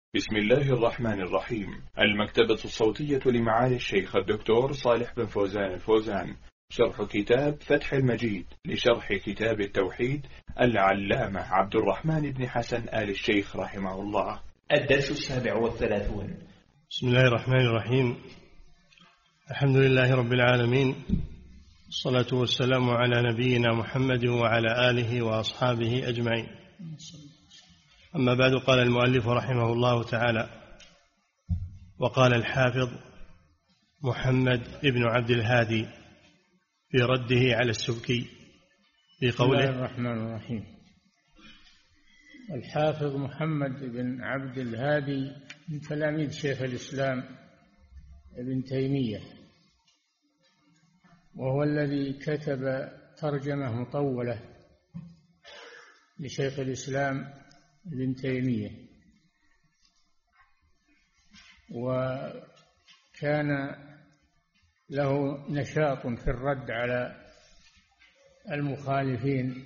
بسم الله الرحمن الرحيم. المكتبة الصوتية لمعالي الشيخ الدكتور صالح بن فوزان الفوزان، شرح كتاب فتح المجيد لشرح كتاب التوحيد العلامة عبد الرحمن بن حسن آل الشيخ رحمه الله. الدرس 37. بسم الله الرحمن الرحيم. الحمد لله رب العالمين، الصلاة والسلام على نبينا محمد وعلى آله وأصحابه أجمعين. أما بعد، قال المؤلف رحمه الله تعالى: وقال الحافظ محمد بن عبد الهادي في رده على السبكي في قوله: بسم الله الرحمن الرحيم. الحافظ محمد بن عبد الهادي من تلاميذ شيخ الإسلام ابن تيمية، وهو الذي كتب ترجمة مطولة لشيخ الإسلام ابن تيمية، وكان له نشاط في الرد على المخالفين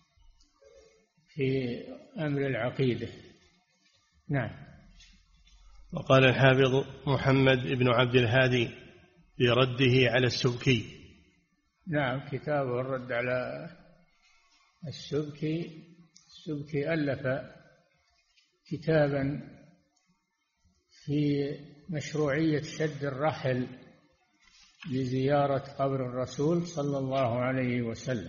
في أمر العقيدة. نعم. وقال الحافظ محمد بن عبد الهادي في رده على السبكي. نعم، كتابه الرد على السبكي. السبكي ألف كتابا في مشروعية شد الرحل لزيارة قبر الرسول صلى الله عليه وسلم،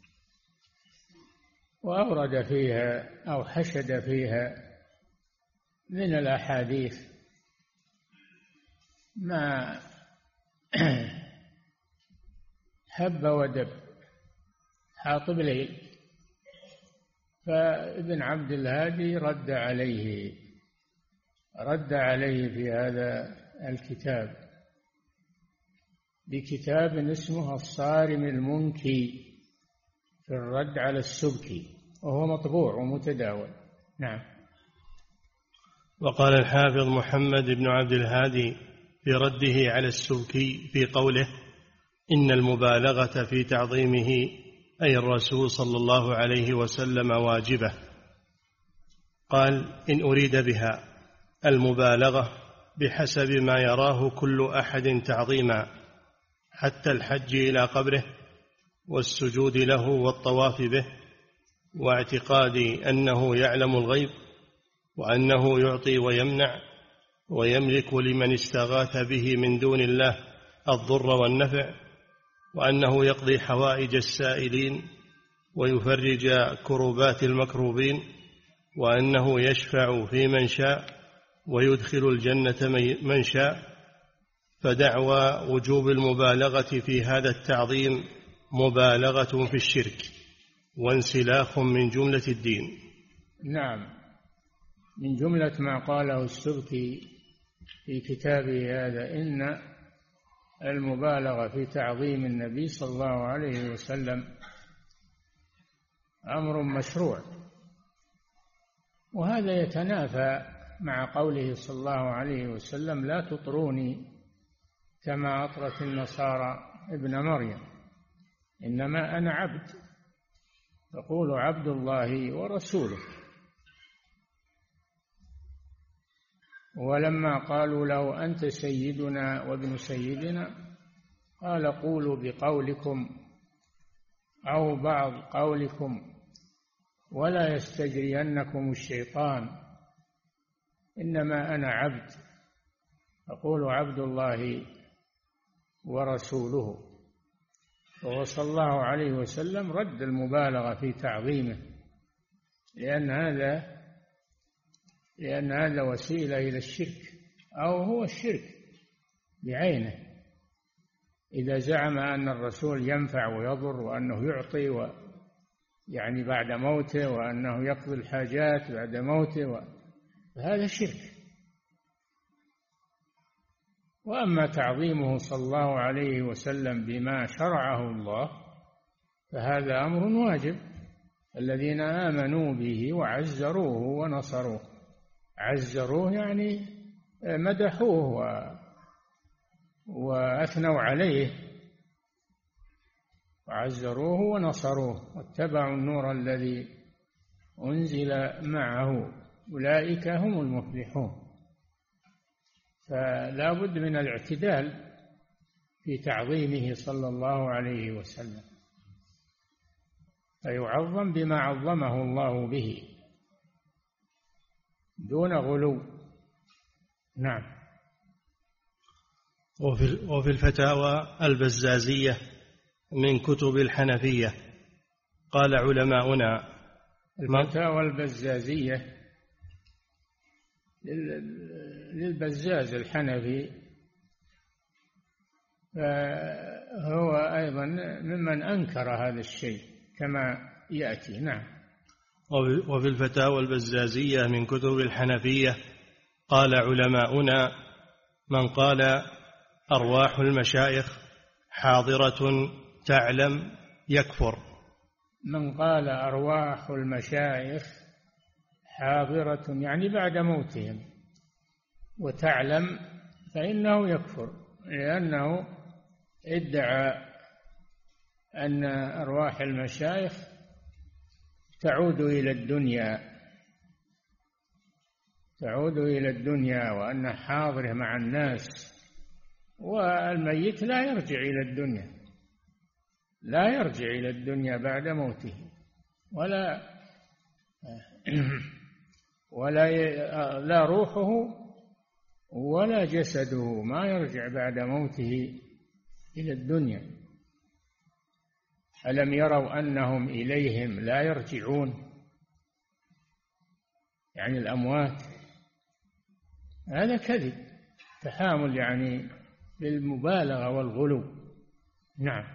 وأورد فيها أو حشد فيها من الأحاديث ما هب ودب حاطب ليل، فابن عبد الهادي رد عليه في هذا الكتاب بكتاب اسمه الصارم المنكي في الرد على السبكي، وهو مطبوع ومتداول. نعم. وقال الحافظ محمد بن عبد الهادي في رده على السبكي في قوله: إن المبالغة في تعظيمه أي الرسول صلى الله عليه وسلم واجبة. قال: إن أريد بها المبالغة بحسب ما يراه كل أحد تعظيما، حتى الحج إلى قبره والسجود له والطواف به، واعتقاد أنه يعلم الغيب، وأنه يعطي ويمنع، ويملك لمن استغاث به من دون الله الضر والنفع، وأنه يقضي حوائج السائلين ويفرج كربات المكروبين، وأنه يشفع في من شاء ويدخل الجنة من شاء. فدعوى وجوب المبالغة في هذا التعظيم مبالغة في الشرك وانسلاخ من جملة الدين. نعم، من جملة ما قاله السبكي في كتابه هذا: إن المبالغة في تعظيم النبي صلى الله عليه وسلم أمر مشروع، وهذا يتنافى مع قوله صلى الله عليه وسلم: لا تطروني كما أطرت النصارى ابن مريم، إنما أنا عبد، فقولوا عبد الله ورسوله. ولما قالوا له أنت سيدنا وابن سيدنا، قال: قولوا بقولكم أو بعض قولكم ولا يستجرينكم الشيطان، إنما أنا عبد، فقولوا عبد الله ورسوله. وصلى الله عليه وسلم رد المبالغة في تعظيمه، لأن هذا وسيلة إلى الشرك، أو هو الشرك بعينه. إذا زعم أن الرسول ينفع ويضر، وأنه يعطي يعني بعد موته، وأنه يقضي الحاجات بعد موته، فهذا شرك. وأما تعظيمه صلى الله عليه وسلم بما شرعه الله فهذا أمر واجب. الذين آمنوا به وعزروه ونصروه، عزروه يعني مدحوه وأثنوا عليه، وعزروه ونصروه واتبعوا النور الذي أنزل معه. أولئك هم المفلحون. فلا بد من الاعتدال في تعظيمه صلى الله عليه وسلم، فيعظم بما عظمه الله به دون غلو. نعم. وفي الفتاوى البزازية من كتب الحنفية قال علماؤنا. الفتاوى البزازية للبزاز الحنفي، فهو أيضا ممن أنكر هذا الشيء كما يأتي. نعم. وفي الفتاوى البزازية من كتب الحنفية قال علماؤنا: من قال أرواح المشايخ حاضرة تعلم يكفر. من قال أرواح المشايخ حاضرة يعني بعد موتهم وتعلم فإنه يكفر، لأنه ادعى أن أرواح المشايخ تعود إلى الدنيا وأن حاضره مع الناس، والميت لا يرجع إلى الدنيا بعد موته، لا روحه ولا جسده ما يرجع بعد موته إلى الدنيا. ألم يروا أنهم إليهم لا يرجعون، يعني الأموات. هذا كذب، تحامل يعني بالمبالغة والغلو. نعم.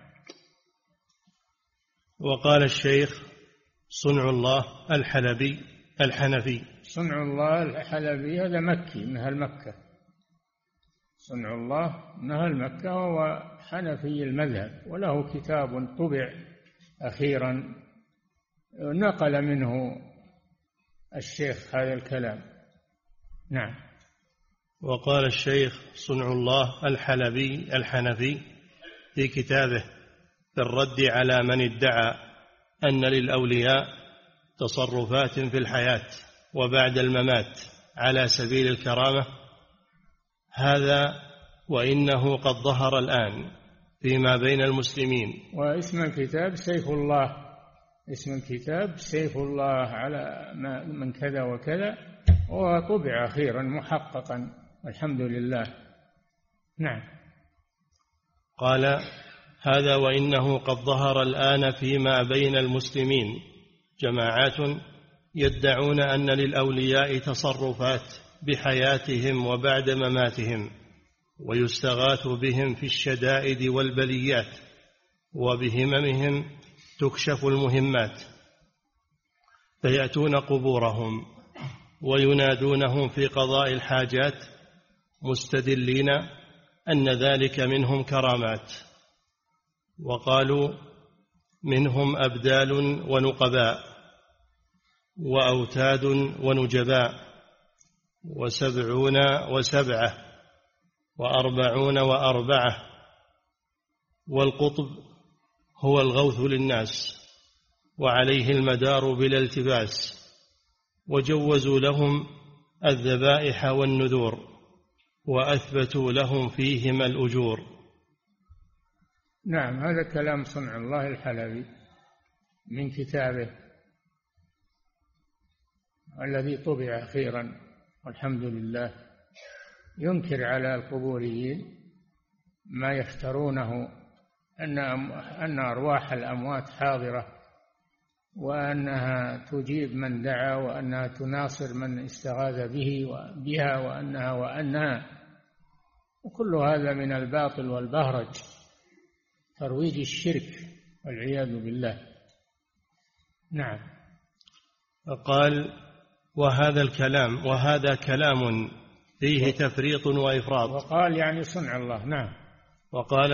وقال الشيخ صنع الله الحنفي. صنع الله الحلبي هذا مكي من أهل مكة، صنع الله من أهل مكة، وهو حنفي المذهب، وله كتاب طبع أخيرا نقل منه الشيخ هذا الكلام. نعم. وقال الشيخ صنع الله الحنفي في كتابه في الرد على من ادعى أن للأولياء تصرفات في الحياة وبعد الممات على سبيل الكرامة: هذا وإنه قد ظهر الآن فيما بين المسلمين. واسم الكتاب سيف الله، اسم الكتاب سيف الله على من كذا وكذا، وطبع أخيرا محققا الحمد لله. نعم. قال: هذا وإنه قد ظهر الآن فيما بين المسلمين جماعات يدعون أن للأولياء تصرفات بحياتهم وبعد مماتهم، ويستغاث بهم في الشدائد والبليات، وبهممهم تكشف المهمات، فيأتون قبورهم وينادونهم في قضاء الحاجات مستدلين أن ذلك منهم كرامات. وقالوا: منهم أبدال ونقباء وأوتاد ونجباء 70 و7 و40 و4، والقطب هو الغوث للناس وعليه المدار بلا التباس، وجوزوا لهم الذبائح والنذور وأثبتوا لهم فيهما الأجور. نعم. هذا كلام صنع الله الحلبي من كتابه الذي طبع أخيرا والحمد لله، ينكر على القبوريين ما يفترونه أن أرواح الأموات حاضرة، وأنها تجيب من دعا، وأنها تناصر من استغاث بها وأنها، وكل هذا من الباطل والبهرج، ترويج الشرك والعياذ بالله. نعم. قال: وهذا كلام فيه تفريط وإفراط. وقال يعني صنع الله. نعم. وقال: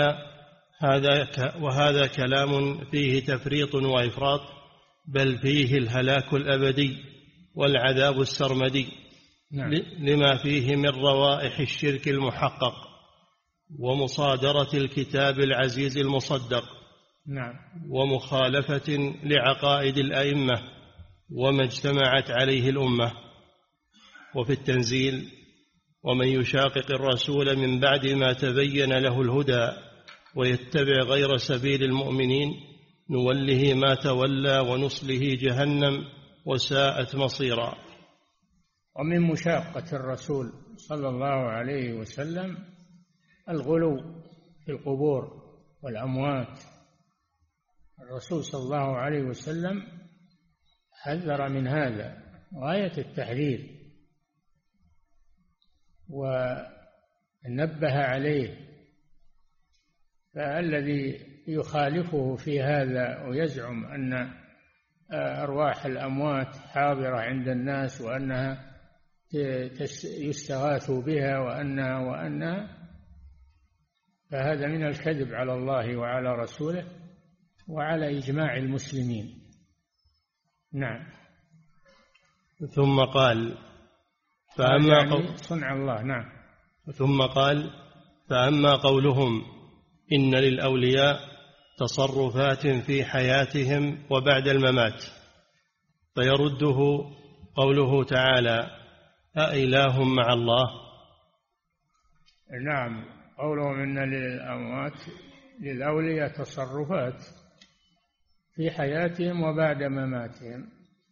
وهذا كلام فيه تفريط وإفراط، بل فيه الهلاك الأبدي والعذاب السرمدي. نعم. لما فيه من روائح الشرك المحقق ومصادرة الكتاب العزيز المصدق. نعم. ومخالفة لعقائد الأئمة وما اجتمعت عليه الأمة، وفي التنزيل: ومن يشاقق الرسول من بعد ما تبين له الهدى ويتبع غير سبيل المؤمنين نوله ما تولى ونصله جهنم وساءت مصيرا. ومن مشاقة الرسول صلى الله عليه وسلم الغلو في القبور والأموات. الرسول صلى الله عليه وسلم حذر من هذا غاية التحذير ونبه عليه، فالذي يخالفه في هذا ويزعم أن أرواح الأموات حاضرة عند الناس وأنها يستغاث بها وأنها فهذا من الكذب على الله وعلى رسوله وعلى إجماع المسلمين. نعم. ثم قال: صنع الله. نعم. ثم قال: فأما قولهم إن للأولياء تصرفات في حياتهم وبعد الممات، فيرده قوله تعالى: أإله مع الله. نعم، قولهم إن للأولياء تصرفات في حياتهم وبعد مماتهم.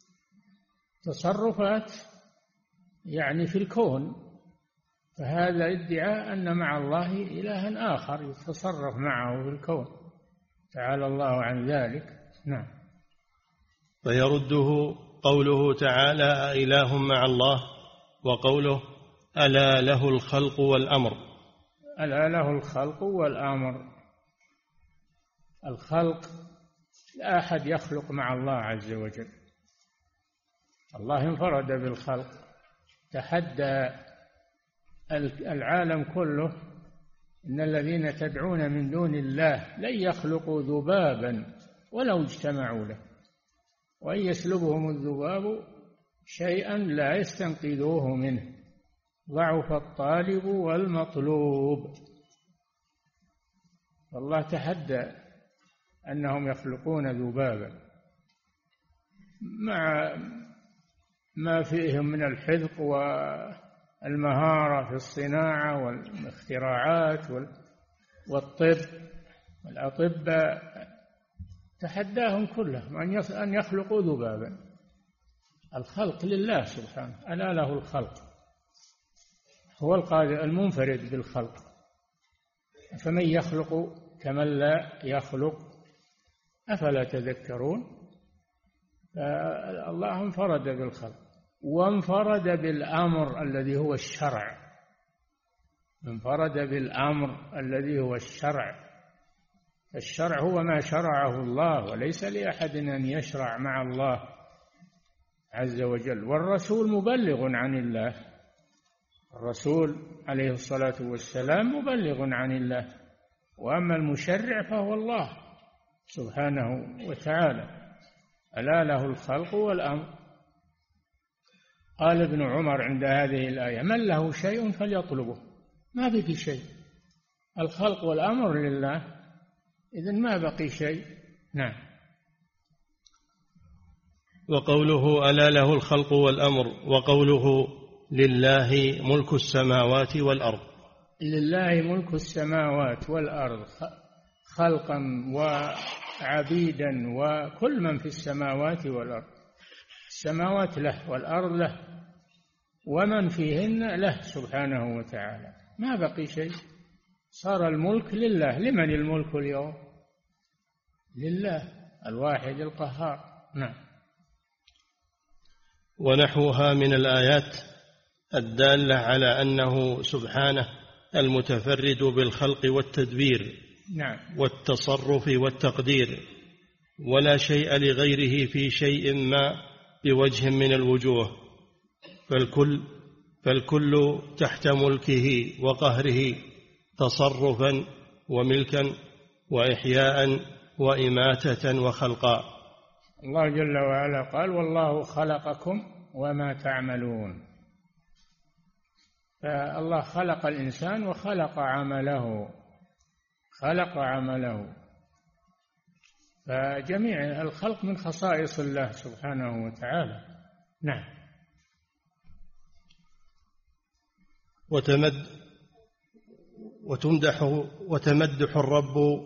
تصرفات يعني في الكون، فهذا ادعاء أن مع الله إلها آخر يتصرف معه في الكون، تعالى الله عن ذلك. نعم. فيرده قوله تعالى: أإله مع الله، وقوله: ألا له الخلق والأمر. ألا له الخلق والأمر. الخلق لا أحد يخلق مع الله عز وجل، الله انفرد بالخلق، تحدى العالم كله إن الذين تدعون من دون الله لن يخلقوا ذبابا ولو اجتمعوا له، وإن يسلبهم الذباب شيئا لا يستنقذوه منه، ضعف الطالب والمطلوب. والله تحدى أنهم يخلقون ذبابا مع ما فيهم من الحذق والمهارة في الصناعة والاختراعات والطب والأطباء، تحداهم كلهم أن يخلقوا ذبابا. الخلق لله سبحانه، ألا له الخلق، هو القادر المنفرد بالخلق، فمن يخلق كمن لا يخلق، أفلا تذكرون؟ الله انفرد بالخلق وانفرد بالأمر الذي هو الشرع، انفرد بالأمر الذي هو الشرع. الشرع هو ما شرعه الله، وليس لأحد أن يشرع مع الله عز وجل. والرسول مبلغ عن الله، الرسول عليه الصلاة والسلام مبلغ عن الله، وأما المشرع فهو الله سبحانه وتعالى. ألا له الخلق والأمر. قال ابن عمر عند هذه الآية: من له شيء فليطلبه. ما بقي شيء، الخلق والأمر لله، إذن ما بقي شيء. نعم. وقوله: ألا له الخلق والأمر، وقوله: لله ملك السماوات والأرض. لله ملك السماوات والأرض، خلقا وعبيدا وكل من في السماوات والأرض. السماوات له والأرض له ومن فيهن له سبحانه وتعالى، ما بقي شيء، صار الملك لله. لمن الملك اليوم؟ لله الواحد القهار. نعم. ونحوها من الآيات الدالة على أنه سبحانه المتفرد بالخلق والتدبير، نعم، والتصرف والتقدير، ولا شيء لغيره في شيء ما بوجه من الوجوه، فالكل تحت ملكه وقهره، تصرفا وملكا وإحياء وإماتة وخلقا. الله جل وعلا قال: والله خلقكم وما تعملون. فالله خلق الإنسان وخلق عمله، خلق عمله. فجميع الخلق من خصائص الله سبحانه وتعالى. نعم. وتمدح الرب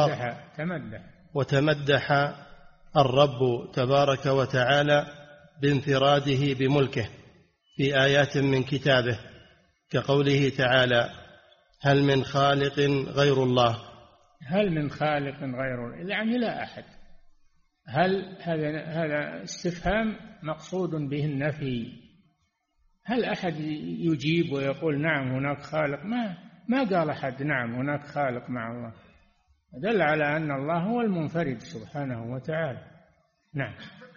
وتمدح الرب تبارك وتعالى بانفراده بملكه في آيات من كتابه كقوله تعالى: هل من خالق غير الله. هل من خالق غير الله يعني لا أحد. هل هذا استفهام مقصود به النفي. هل أحد يجيب ويقول نعم هناك خالق؟ ما قال أحد نعم هناك خالق مع الله. دل على أن الله هو المنفرد سبحانه وتعالى. نعم.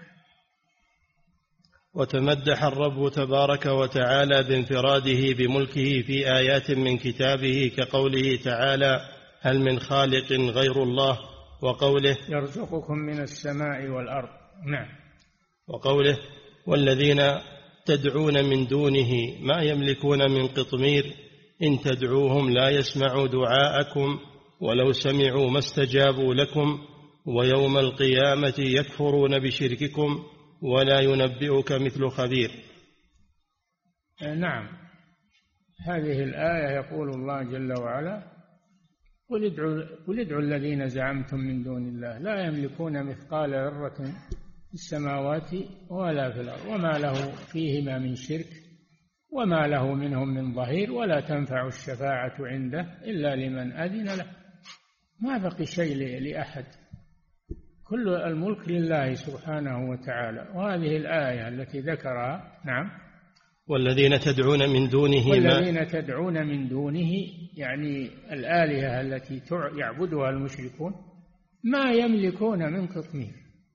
وتمدح الرب تبارك وتعالى بانفراده بملكه في آيات من كتابه كقوله تعالى: هل من خالق غير الله، وقوله: يرزقكم من السماء والأرض. نعم. وقوله: والذين تدعون من دونه ما يملكون من قطمير إن تدعوهم لا يسمعوا دعاءكم ولو سمعوا ما استجابوا لكم ويوم القيامة يكفرون بشرككم ولا ينبئك مثل خبير. نعم. هذه الآية يقول الله جل وعلا: قل ادعوا الذين زعمتم من دون الله لا يملكون مثقال ذرة في السماوات ولا في الأرض وما له فيهما من شرك وما له منهم من ظهير ولا تنفع الشفاعة عنده إلا لمن أذن له. ما بقي شيء لأحد، كل الملك لله سبحانه وتعالى. وهذه الآية التي ذكرها. نعم. والذين تدعون من دونه يعني الآلهة التي يعبدها المشركون ما يملكون من قطمير.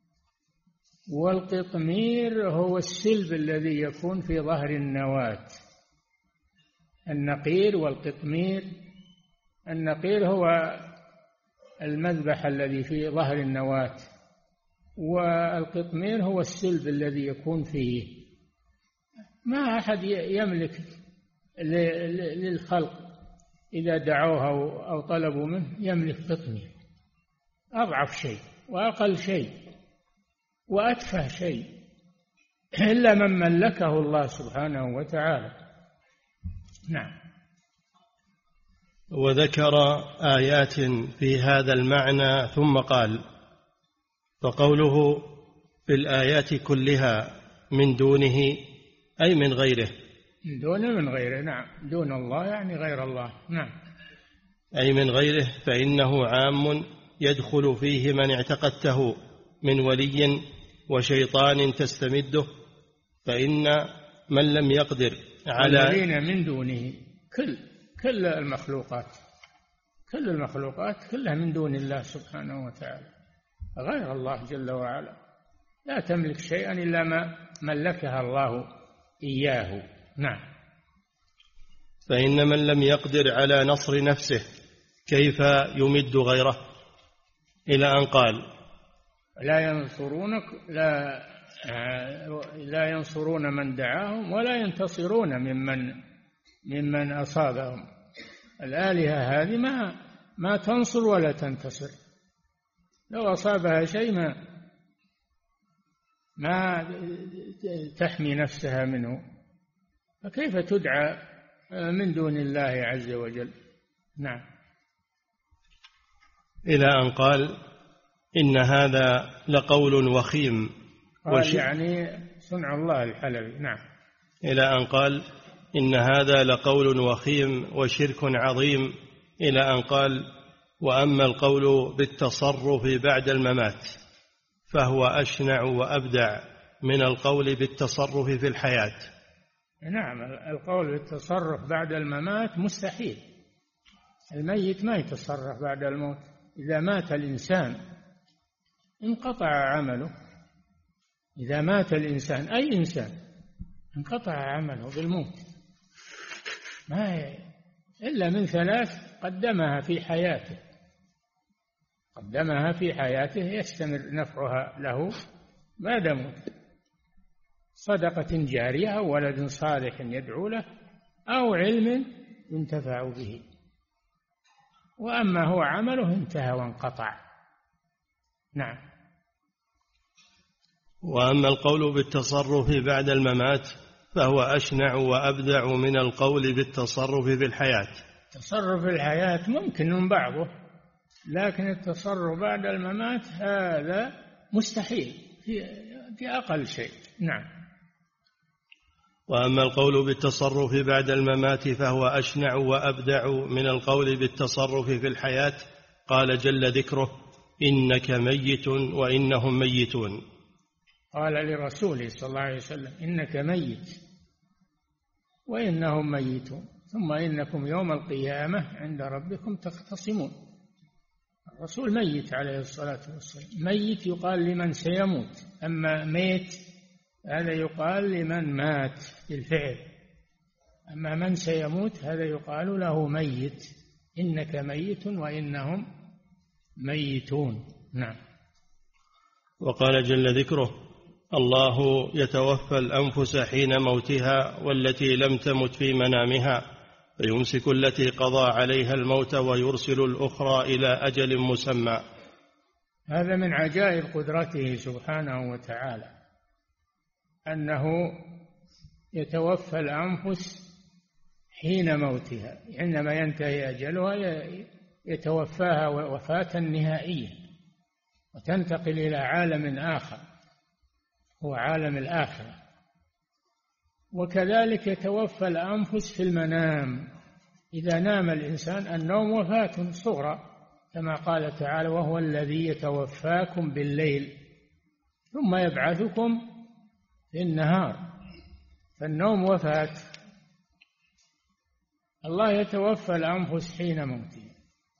والقطمير هو السلب الذي يكون في ظهر النواة. النقير والقطمير. النقير هو المذبح الذي في ظهر النواة، والقطمير هو السلب الذي يكون فيه. ما أحد يملك للخلق إذا دعوه أو طلبوا منه يملك قطمير. أضعف شيء وأقل شيء وأتفه شيء إلا من ملكه الله سبحانه وتعالى. نعم. وذكر آيات في هذا المعنى ثم قال: فقوله في الآيات كلها من دونه أي من غيره. من غيره. نعم. دون الله يعني غير الله. نعم. أي من غيره فإنه عام يدخل فيه من اعتقدته من ولي وشيطان تستمده. فإن من لم يقدر على الذين من دونه كل المخلوقات كلها من دون الله سبحانه وتعالى غير الله جل وعلا. لا تملك شيئا إلا ما ملكها الله إياه. نعم. فإن من لم يقدر على نصر نفسه كيف يمد غيره، إلى أن قال: لا ينصرون من دعاهم ولا ينتصرون ممن أصابهم. الآلهة هذه ما تنصر ولا تنتصر. لو أصابها شيء ما تحمي نفسها منه، فكيف تدعى من دون الله عز وجل؟ نعم. إلى أن قال: إن هذا لقول وخيم. قال يعني صنع الله الحلبي. نعم. إلى أن قال: إن هذا لقول وخيم وشرك عظيم. إلى أن قال: وأما القول بالتصرف بعد الممات فهو أشنع وأبدع من القول بالتصرف في الحياة. نعم. القول بالتصرف بعد الممات مستحيل. الميت ما يتصرف بعد الموت. إذا مات الإنسان انقطع عمله. إذا مات الإنسان أي إنسان انقطع عمله بالموت، ما إلا من ثلاث قدمها في حياته يستمر نفعها له بعد موت: صدقة جارية أو ولد صالح يدعو له أو علم ينتفع به. وأما هو عمله انتهى وانقطع. نعم. وأما القول بالتصرف بعد الممات فهو أشنع وأبدع من القول بالتصرف في الحياة. التصرف في الحياة ممكن من بعضه، لكن التصرف بعد الممات هذا مستحيل في أقل شيء. نعم. وأما القول بالتصرف بعد الممات فهو أشنع وأبدع من القول بالتصرف في الحياة. قال جل ذكره: إنك ميت وإنهم ميتون. قال لرسوله صلى الله عليه وسلم: إنك ميت وإنهم ميتون، ثم إنكم يوم القيامة عند ربكم تختصمون. الرسول ميت عليه الصلاة والسلام. ميت يقال لمن سيموت، أما ميت هذا يقال لمن مات بالفعل، أما من سيموت هذا يقال له ميت. إنك ميت وإنهم ميتون. نعم. وقال جل ذكره: الله يتوفى الأنفس حين موتها والتي لم تمت في منامها فيمسك التي قضى عليها الموت ويرسل الأخرى إلى أجل مسمى. هذا من عجائب قدرته سبحانه وتعالى، أنه يتوفى الأنفس حين موتها، عندما ينتهي أجلها يتوفاها وفاة نهائية وتنتقل إلى عالم آخر هو عالم الآخرة. وكذلك يتوفى الأنفس في المنام، إذا نام الإنسان النوم وفاة صغرى، كما قال تعالى: وهو الذي يتوفاكم بالليل ثم يبعثكم في النهار. فالنوم وفاة. الله يتوفى الأنفس حين موتها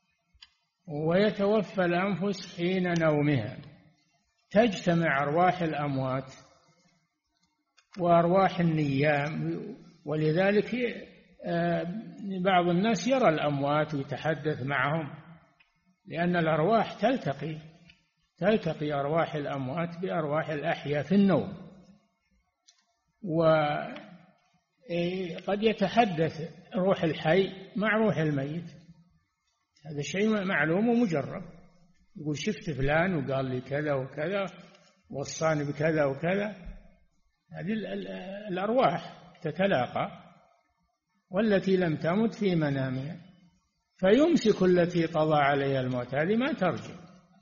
ويتوفى الأنفس حين نومها. تجتمع أرواح الأموات وأرواح النيام، ولذلك بعض الناس يرى الأموات ويتحدث معهم، لأن الأرواح تلتقي أرواح الأموات بأرواح الأحياء في النوم، وقد يتحدث روح الحي مع روح الميت. هذا شيء معلوم ومجرب. يقول: شفت فلان وقال لي كذا وكذا، وصاني بكذا وكذا. هذه الأرواح تتلاقى، والتي لم تمت في منامها فيمسك التي قضى عليها الموت، هذه ما ترجع،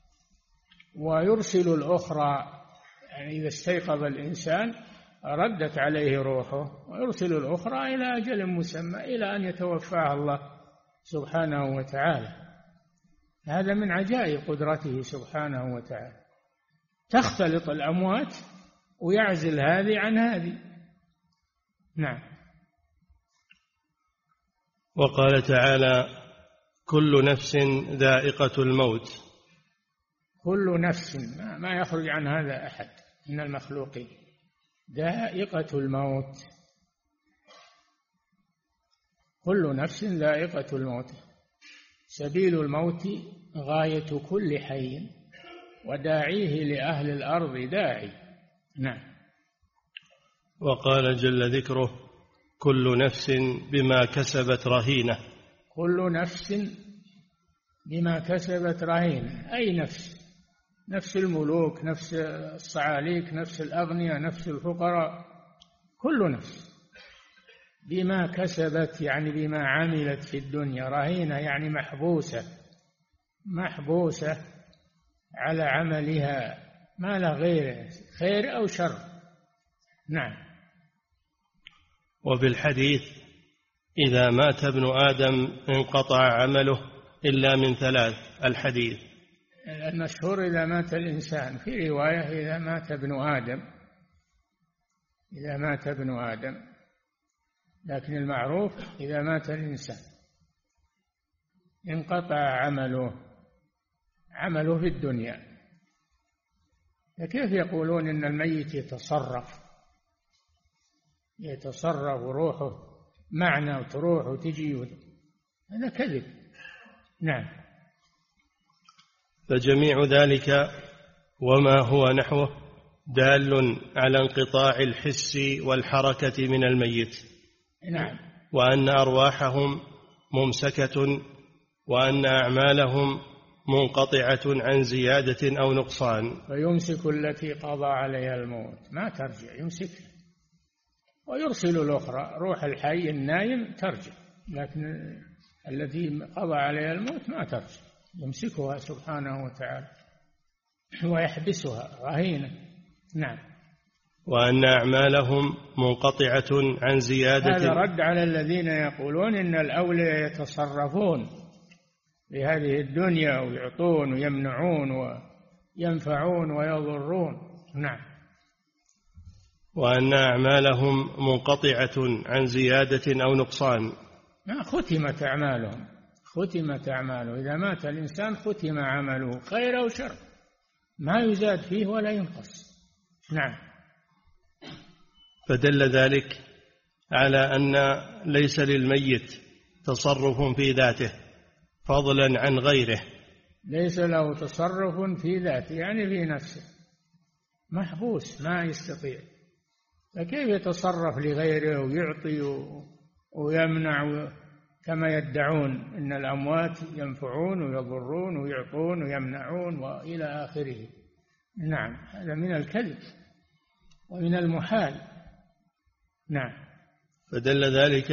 ويرسل الأخرى. يعني إذا استيقظ الإنسان ردت عليه روحه، ويرسل الأخرى إلى أجل مسمى إلى أن يتوفاها الله سبحانه وتعالى. هذا من عجائب قدرته سبحانه وتعالى. تختلط الأموات ويعزل هذه عن هذه. نعم. وقال تعالى: كل نفس ذائقة الموت. كل نفس، ما يخرج عن هذا أحد من المخلوقين. ذائقة الموت، كل نفس ذائقة الموت، سبيل الموت غاية كل حي وداعيه لأهل الأرض داعي. نعم. وقال جل ذكره: كل نفس بما كسبت رهينة. كل نفس بما كسبت رهينة، أي نفس، نفس الملوك، نفس الصعاليك، نفس الأغنياء، نفس الفقراء، كل نفس بما كسبت، يعني بما عملت في الدنيا. رهينة يعني محبوسة على عملها، ما له غيره، خير أو شر. نعم. وفي الحديث: إذا مات ابن آدم انقطع عمله إلا من ثلاث. الحديث المشهور إذا مات الإنسان، في رواية إذا مات ابن آدم، إذا مات ابن آدم، لكن المعروف إذا مات الإنسان انقطع عمله في الدنيا. فكيف يقولون إن الميت يتصرف روحه معنا وتروح وتجي؟ هذا كذب. نعم. فجميع ذلك وما هو نحوه دال على انقطاع الحس والحركة من الميت. نعم. وأن أرواحهم ممسكة، وأن أعمالهم منقطعة عن زيادة أو نقصان. فيمسك التي قضى عليها الموت، ما ترجع، يمسكها ويرسل الأخرى، روح الحي النايم ترجع، لكن التي قضى عليها الموت ما ترجع، يمسكها سبحانه وتعالى ويحبسها رهينة. نعم. وأن أعمالهم منقطعة عن زيادة. هذا رد على الذين يقولون إن الأولياء يتصرفون بهذه الدنيا ويعطون ويمنعون وينفعون ويضرون. نعم. وأن أعمالهم منقطعة عن زيادة أو نقصان. ختمت أعمالهم، ختمت أعماله، إذا مات الإنسان ختم عمله خير أو شر، ما يزاد فيه ولا ينقص. نعم. فدل ذلك على أن ليس للميت تصرف في ذاته فضلا عن غيره. ليس له تصرف في ذاته يعني في نفسه، محبوس ما يستطيع، فكيف يتصرف لغيره ويعطي ويمنع كما يدعون إن الأموات ينفعون ويضرون ويعطون ويمنعون وإلى آخره. نعم، هذا من الكذب ومن المحال. نعم. فدل ذلك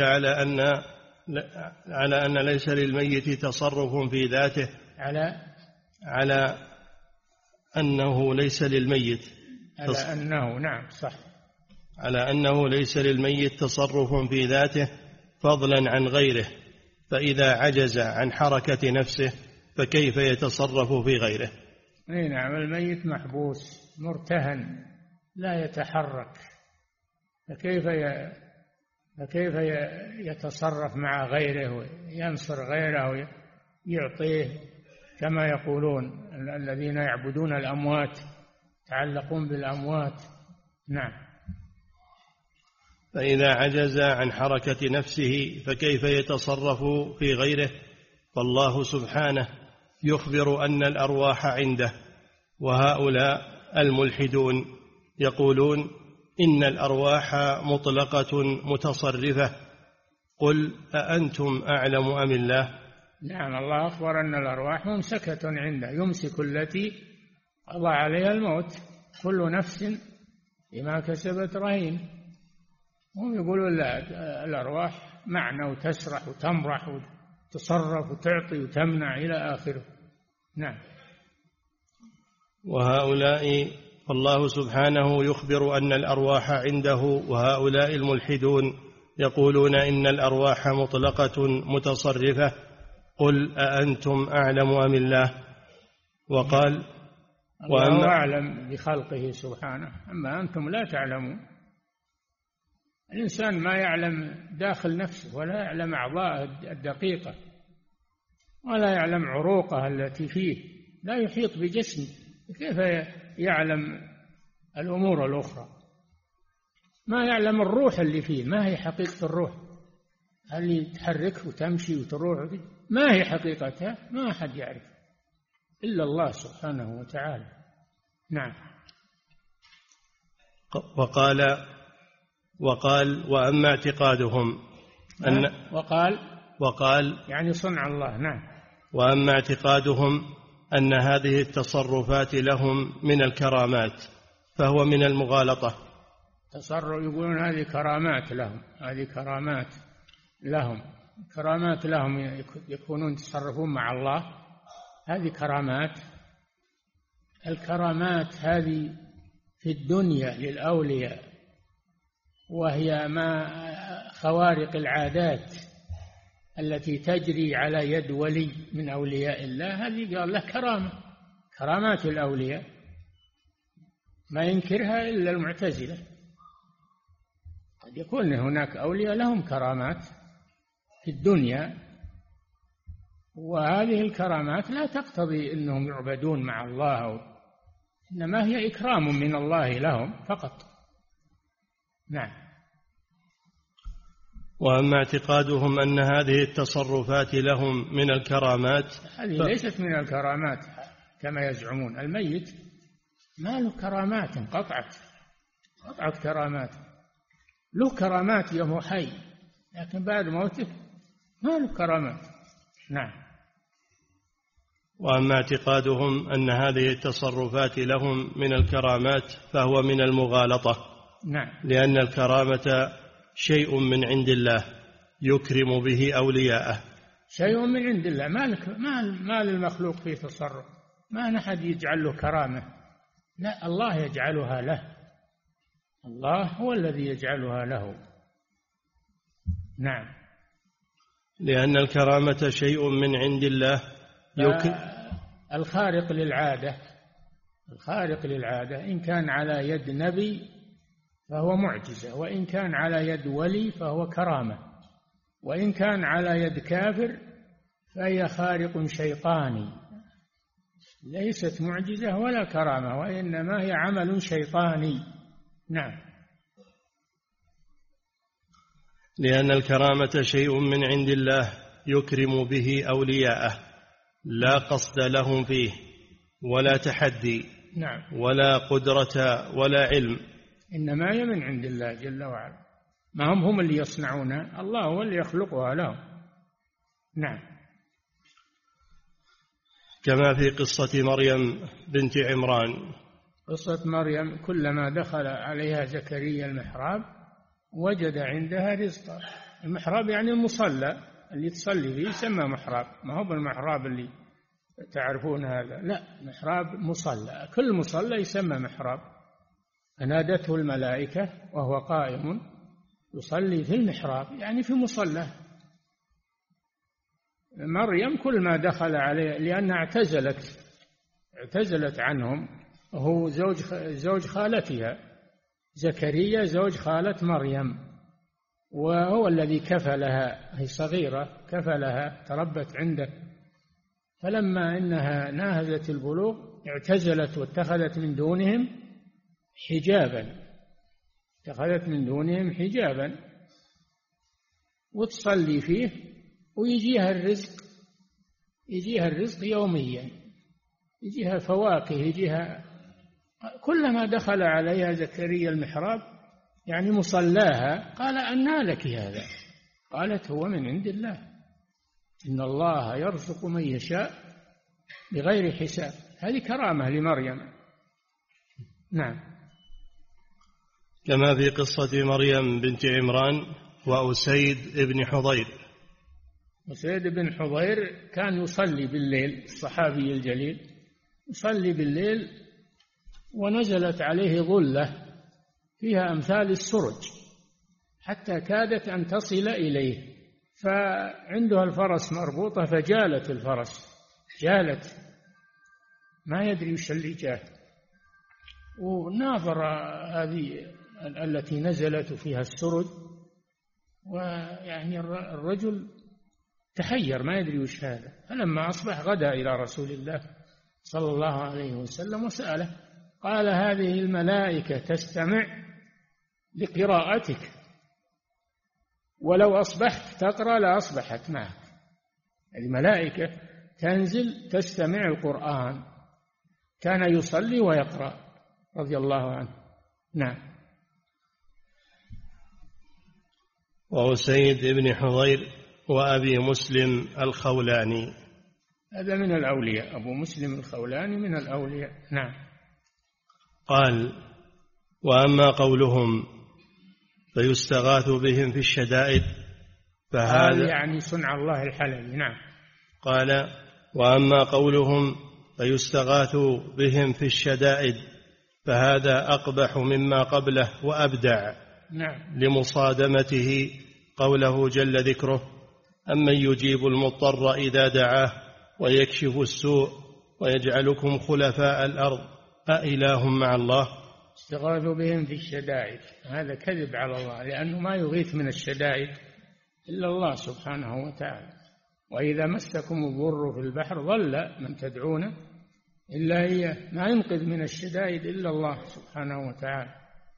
على أن ليس للميت تصرف في ذاته، على أنه ليس للميت، على أنه، نعم صح، على أنه ليس للميت تصرف في ذاته فضلا عن غيره، فإذا عجز عن حركة نفسه فكيف يتصرف في غيره؟ نعم، الميت محبوس مرتهن لا يتحرك، فكيف يتصرف مع غيره وينصر غيره ويعطيه كما يقولون الذين يعبدون الأموات، يتعلقون بالأموات. نعم. فإذا عجز عن حركة نفسه فكيف يتصرف في غيره؟ فالله سبحانه يخبر أن الأرواح عنده، وهؤلاء الملحدون يقولون إن الأرواح مطلقة متصرفة. قل أأنتم أعلم أم الله؟ نعم، الله أخبر أن الأرواح ممسكة عنده، يمسك التي قضى عليها الموت، كل نفس بما كسبت رهين. هم يقولون لا، الأرواح معنى وتسرح وتمرح وتصرف وتعطي وتمنع إلى آخره. نعم. وهؤلاء الله سبحانه يخبر أن الأرواح عنده، وهؤلاء الملحدون يقولون إن الأرواح مطلقة متصرفة. قل أأنتم أعلم أم الله؟ وقال الله أعلم بخلقه سبحانه، أما أنتم لا تعلمون. الإنسان ما يعلم داخل نفسه، ولا يعلم أعضاءه الدقيقة، ولا يعلم عروقه التي فيه، لا يحيط بجسمه، كيف يعلم الأمور الأخرى؟ ما يعلم الروح اللي فيه، ما هي حقيقة الروح، هل تحرك وتمشي وتروح، ما هي حقيقتها؟ ما أحد يعرف إلا الله سبحانه وتعالى. نعم. وقال وأما اعتقادهم أن وقال يعني صنع الله. نعم. وأما اعتقادهم أن هذه التصرفات لهم من الكرامات فهو من المغالطة. يقولون هذه كرامات لهم، هذه كرامات لهم، كرامات لهم، يكونون يتصرفون مع الله، هذه كرامات. الكرامات هذه في الدنيا للأولياء، وهي ما خوارق العادات التي تجري على يد ولي من أولياء الله، هذه قال له كرامة، كرامات الأولياء ما ينكرها إلا المعتزلة. قد يكون هناك أولياء لهم كرامات في الدنيا، وهذه الكرامات لا تقتضي أنهم يعبدون مع الله، إنما هي إكرام من الله لهم فقط. نعم. وأما اعتقادهم أن هذه التصرفات لهم من الكرامات، هذه ليست من الكرامات كما يزعمون. الميت ما له كرامات، انقطعت كرامات، له كرامات يوم حي، لكن بعد موته ما له كرامات. نعم. وأما اعتقادهم أن هذه التصرفات لهم من الكرامات فهو من المغالطة. نعم. لأن الكرامة شيء من عند الله يكرم به أولياءه. شيء من عند الله، ما للمخلوق فيه تصرف، ما نحد يجعل له كرامة، لا، الله يجعلها له، الله هو الذي يجعلها له. نعم. لأن الكرامة شيء من عند الله الخارق للعادة إن كان على يد نبي فهو معجزة، وإن كان على يد ولي فهو كرامة، وإن كان على يد كافر فهي خارق شيطاني، ليست معجزة ولا كرامة، وإنما هي عمل شيطاني. نعم. لأن الكرامة شيء من عند الله يكرم به أولياءه، لا قصد لهم فيه ولا تحدي. نعم. ولا قدرة ولا علم، إنما هي من عند الله جل وعلا، ما هم اللي يصنعونها، الله هو اللي يخلقها لهم. نعم. كما في قصة مريم بنت عمران. قصة مريم كلما دخل عليها زكريا المحراب وجد عندها رزقا. المحراب يعني المصلى اللي تصلي فيه يسمى محراب، ما هو بالمحراب اللي تعرفون هذا، لا، محراب مصلى، كل مصلى يسمى محراب. فنادته الملائكة وهو قائم يصلي في المحراب، يعني في مصلى. مريم كل ما دخل عليه، لأنها اعتزلت عنهم، هو زوج خالتها، زكريا زوج خالة مريم، وهو الذي كفلها، هي صغيرة كفلها تربت عنده، فلما إنها ناهزت البلوغ اعتزلت واتخذت من دونهم حجابا، وتصلي فيه، ويجيها الرزق يوميا، يجيها فواكه، يجيها. كلما دخل عليها زكريا المحراب يعني مصلاها قال: أنى لك هذا؟ قالت: هو من عند الله، إن الله يرزق من يشاء بغير حساب. هذه كرامة لمريم. نعم. كما في قصة مريم بنت عمران وأسيد بن حضير. أسيد بن حضير كان يصلي بالليل، الصحابي الجليل، يصلي بالليل ونزلت عليه ظلة فيها أمثال السرج حتى كادت أن تصل إليه، فعندها الفرس مربوطة، فجالت الفرس، ما يدري وش اللي جاء، وناظر هذه التي نزلت فيها السرج، ويعني الرجل تحير ما يدري وش هذا. فلما أصبح غدا إلى رسول الله صلى الله عليه وسلم وسأله، قال: هذه الملائكة تستمع لقراءتك، ولو أصبحت تقرأ لأصبحت معك. الملائكة تنزل تستمع القرآن، كان يصلي ويقرأ رضي الله عنه. نعم. وأسيد بن حضير وأبي مسلم الخولاني، هذا من الأولياء، أبو مسلم الخولاني من الأولياء. نعم. قال: وأما قولهم فيستغاث بهم في الشدائد فهذا يعني صنع الله الحلبي. نعم. قال: وأما قولهم فيستغاث بهم في الشدائد فهذا أقبح مما قبله وأبدع. نعم. لمصادمته قوله جل ذكره: أمن يجيب المضطر إذا دعاه ويكشف السوء ويجعلكم خلفاء الأرض أإله مع الله. استغاثوا بهم في الشدائد، هذا كذب على الله، لأنه ما يغيث من الشدائد إلا الله سبحانه وتعالى. وإذا مسكم الضر في البحر ضل من تدعون إلا إياه، ما ينقذ من الشدائد إلا الله سبحانه وتعالى.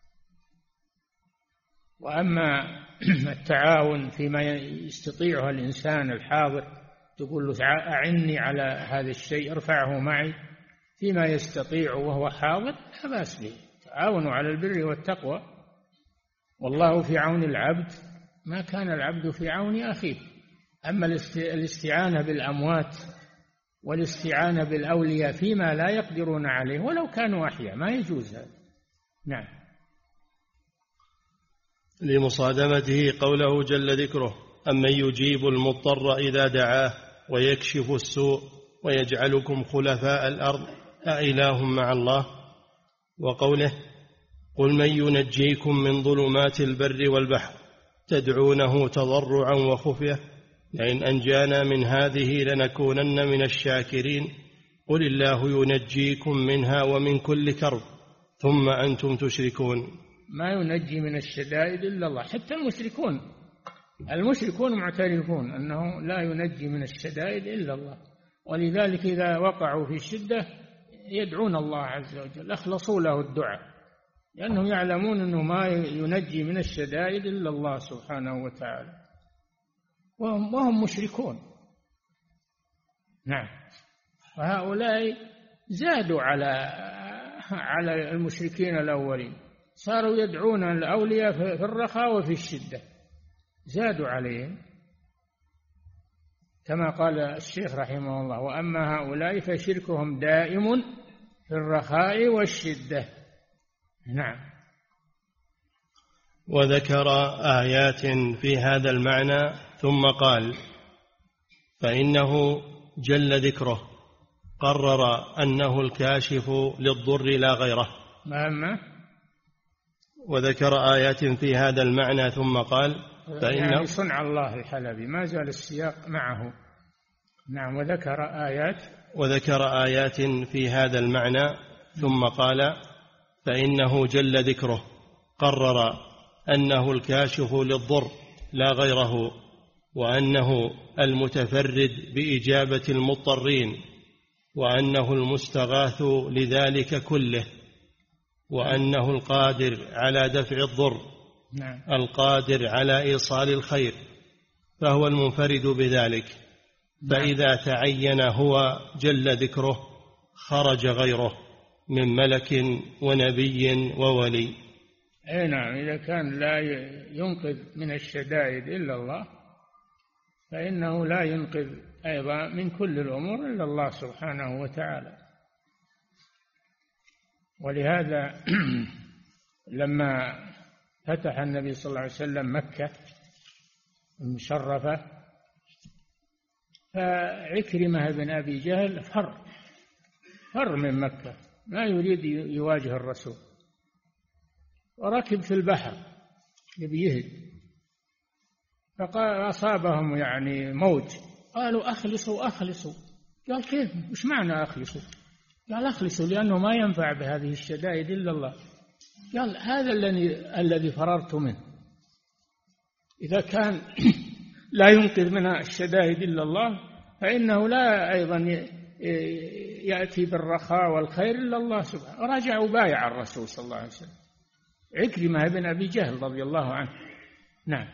وأما التعاون فيما يستطيعه الإنسان الحاضر، تقول له أعني على هذا الشيء، ارفعه معي، فيما يستطيع وهو حاضر لا بأس به. تعاونوا على البر والتقوى، والله في عون العبد ما كان العبد في عون أخيه. أما الاستعانة بالأموات والاستعانة بالأولياء فيما لا يقدرون عليه ولو كانوا أحياء ما يجوز هذا. نعم. لمصادمته قوله جل ذكره: أمن يجيب المضطر إذا دعاه ويكشف السوء ويجعلكم خلفاء الأرض أإله مع الله. وقوله: قل من ينجيكم من ظلمات البر والبحر تدعونه تضرعا وخفية لئن أنجانا من هذه لنكونن من الشاكرين قل الله ينجيكم منها ومن كل كرب ثم أنتم تشركون. ما ينجي من الشدائد إلا الله. حتى المشركون معترفون أنه لا ينجي من الشدائد إلا الله، ولذلك إذا وقعوا في الشدة يدعون الله عز وجل، أخلصوا له الدعاء، لأنهم يعلمون أنه ما ينجي من الشدائد إلا الله سبحانه وتعالى، وهم مشركون. نعم. وهؤلاء زادوا على المشركين الأولين، صاروا يدعون الأولياء في الرخاء وفي الشدة، زادوا عليهم، كما قال الشيخ رحمه الله: وأما هؤلاء فشركهم دائم في الرخاء والشدة. نعم. وذكر آيات في هذا المعنى ثم قال: فإنه جل ذكره قرر أنه الكاشف للضر لا غيره. وذكر آيات في هذا المعنى ثم قال: فإنه يعني صنع الله الحلبي، ما زال السياق معه. نعم. وذكر آيات في هذا المعنى ثم قال: فإنه جل ذكره قرر أنه الكاشف للضر لا غيره، وأنه المتفرد بإجابة المضطرين، وأنه المستغاث لذلك كله، وأنه القادر على دفع الضر، القادر على إيصال الخير، فهو المنفرد بذلك. فإذا تعين هو جل ذكره خرج غيره من ملك ونبي وولي. نعم. إذا كان لا ينقذ من الشدائد إلا الله، فإنه لا ينقذ أيضا من كل الأمور إلا الله سبحانه وتعالى. ولهذا لما فتح النبي صلى الله عليه وسلم مكة المشرفة، فعكرمة بن أبي جهل فر من مكة، ما يريد يواجه الرسول، وركب في البحر يبيهد، فقال أصابهم يعني موج، قالوا أخلصوا. قال كيف؟ وش معنى أخلصوا؟ قال أخلصوا لأنه ما ينفع بهذه الشدائد إلا الله. قال هذا الذي فررت منه، إذا كان لا ينقذ من الشدائد إلا الله، فإنه لا أيضا يأتي بالرخاء والخير إلا الله سبحانه. ورجعوا بايع الرسول صلى الله عليه وسلم، عكرمة بن أبي جهل رضي الله عنه. نعم.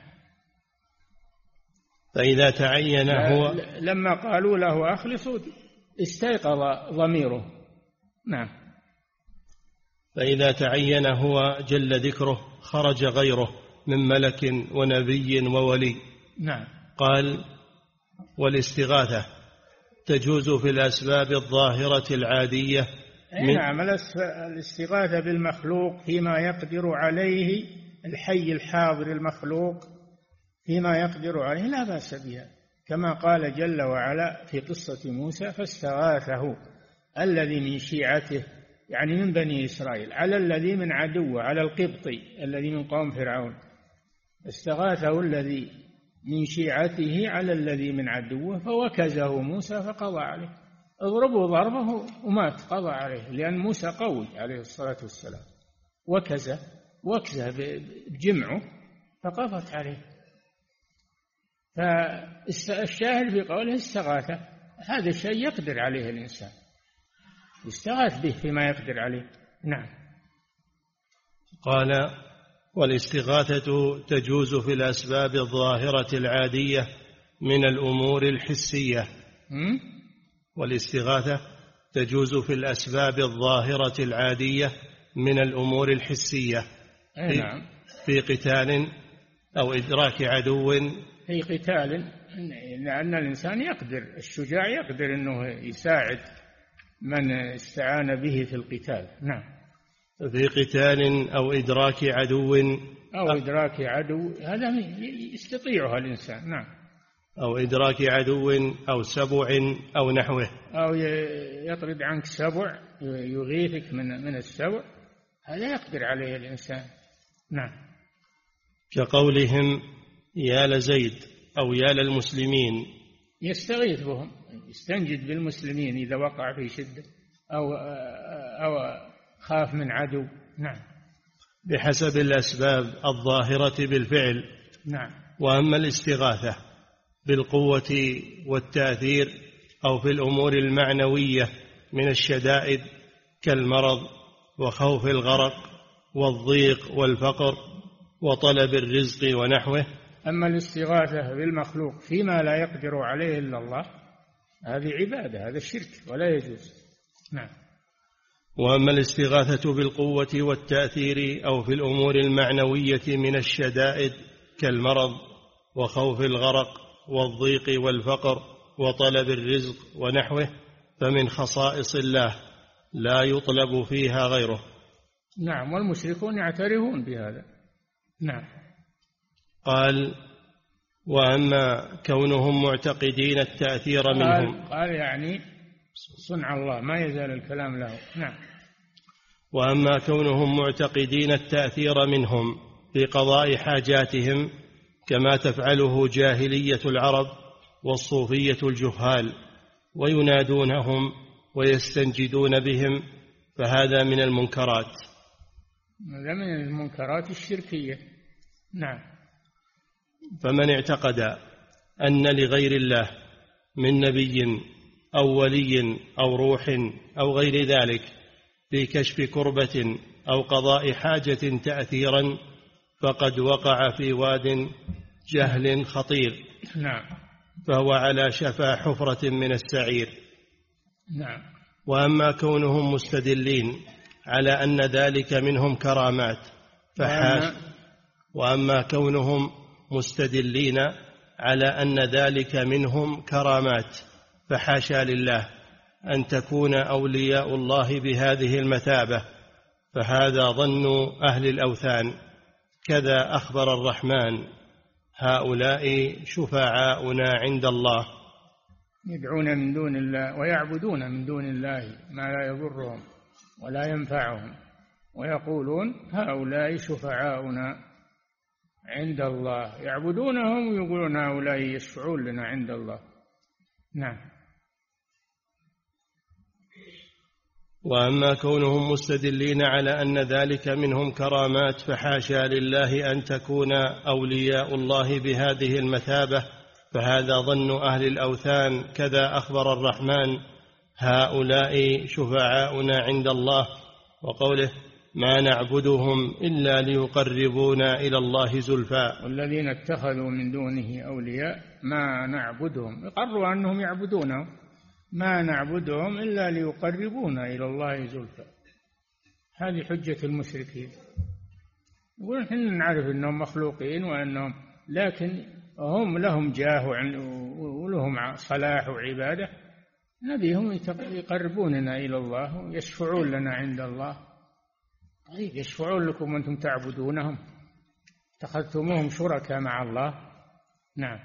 فإذا تعين هو، لما قالوا له أخلصوا استيقظ ضميره. نعم. فإذا تعين هو جل ذكره خرج غيره من ملك ونبي وولي. نعم. قال: والاستغاثة تجوز في الأسباب الظاهرة العادية. نعم. الاستغاثة بالمخلوق فيما يقدر عليه، الحي الحاضر المخلوق فيما يقدر عليه لا بأس بها، كما قال جل وعلا في قصة موسى: فاستغاثه الذي من شيعته، يعني من بني إسرائيل، على الذي من عدوه، على القبطي الذي من قوم فرعون. استغاثه الذي من شيعته على الذي من عدوه فوكزه موسى فقضى عليه. اضربوا ضربه ومات، قضى عليه، لأن موسى قوي عليه الصلاة والسلام، وكزه بجمعه فقضت عليه. فالشاهد في قوله استغاثة، هذا الشيء يقدر عليه الإنسان، يستغاث به فيما يقدر عليه. نعم. قال: والاستغاثة تجوز في الأسباب الظاهرة العادية من الأمور الحسية. والاستغاثة تجوز في الأسباب الظاهرة العادية من الأمور الحسية. نعم. في قتال أو إدراك عدو. في قتال، لأن الإنسان يقدر، الشجاع يقدر أنه يساعد من استعان به في القتال. نعم. في قتال أو إدراك عدو أو إدراك عدو، هذا يستطيعها الإنسان. نعم. أو إدراك عدو أو سبع أو نحوه، أو يطرد عنك سبع، يغيثك من السبع، هذا يقدر عليه الإنسان. نعم. كقولهم يا لزيد أو يا للمسلمين، يستغيث بهم، يستنجد بالمسلمين إذا وقع في شدة أو خاف من عدو. نعم. بحسب الأسباب الظاهرة بالفعل. نعم. وأما الاستغاثة بالقوة والتأثير أو في الأمور المعنوية من الشدائد كالمرض وخوف الغرق والضيق والفقر وطلب الرزق ونحوه. أما الاستغاثة بالمخلوق فيما لا يقدر عليه إلا الله، هذه عبادة، هذا الشرك ولا يجوز. نعم. وأما الاستغاثة بالقوة والتأثير أو في الأمور المعنوية من الشدائد كالمرض وخوف الغرق والضيق والفقر وطلب الرزق ونحوه فمن خصائص الله لا يطلب فيها غيره. نعم. والمشركون يعترفون بهذا. نعم. قال وأما كونهم معتقدين التأثير منهم، قال يعني صنع الله، ما يزال الكلام له. نعم. وأما كونهم معتقدين التأثير منهم في قضاء حاجاتهم كما تفعله جاهلية العرب والصوفية الجهال وينادونهم ويستنجدون بهم، فهذا من المنكرات. هذا من المنكرات الشركية. نعم. فمن اعتقد أن لغير الله من نبي أو ولي أو روح أو غير ذلك في كشف كربة أو قضاء حاجة تأثيرا فقد وقع في واد جهل خطير. نعم. فهو على شفا حفرة من السعير. نعم. وأما كونهم مستدلين على أن ذلك منهم كرامات وأما كونهم مستدلين على أن ذلك منهم كرامات فحاشا لله أن تكون أولياء الله بهذه المثابة، فهذا ظن أهل الأوثان. كذا أخبر الرحمن هؤلاء شفعاؤنا عند الله. يدعون من دون الله ويعبدون من دون الله ما لا يضرهم ولا ينفعهم، ويقولون هؤلاء شفعاؤنا عند الله، يعبدونهم ويقولون هؤلاء يشفعون لنا عند الله. نعم. وأما كونهم مستدلين على أن ذلك منهم كرامات فحاشا لله أن تكون أولياء الله بهذه المثابة، فهذا ظن أهل الأوثان. كذا أخبر الرحمن هؤلاء شفعاؤنا عند الله، وقوله ما نعبدهم إلا ليقربونا إلى الله زلفى. والذين اتخذوا من دونه أولياء ما نعبدهم، يقروا أنهم يعبدونهم، ما نعبدهم إلا ليقربونا إلى الله زلفى. هذه حجة المشركين، يقولون نحن نعرف أنهم مخلوقين وأنهم، لكن هم لهم جاه ولهم صلاح وعبادة، نبيهم يقربوننا إلى الله ويشفعون لنا عند الله. طيب يشفعون لكم وأنتم تعبدونهم، اتخذتموهم شركاء مع الله. نعم.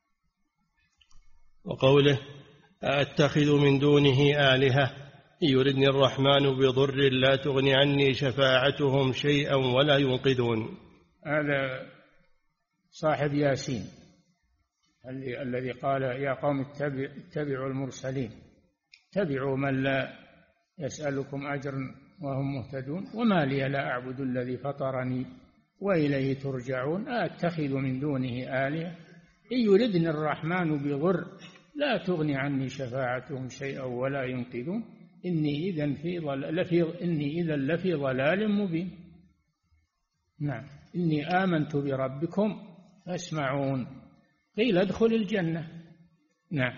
وقوله أتخذ من دونه آلهة يردني الرحمن بضر لا تغني عني شفاعتهم شيئا ولا ينقذون. هذا صاحب ياسين الذي قال يا قوم اتبعوا المرسلين، اتبعوا من لا يسألكم أجرا وهم مهتدون، وما لي لا أعبد الذي فطرني وإليه ترجعون، أتخذ من دونه آلهة إن يردني الرحمن بضر لا تغني عني شفاعتهم شيئا ولا ينقذون إني إذا لفي ضلال مبين. نعم. إني آمنت بربكم فاسمعون، قيل ادخل الجنة. نعم.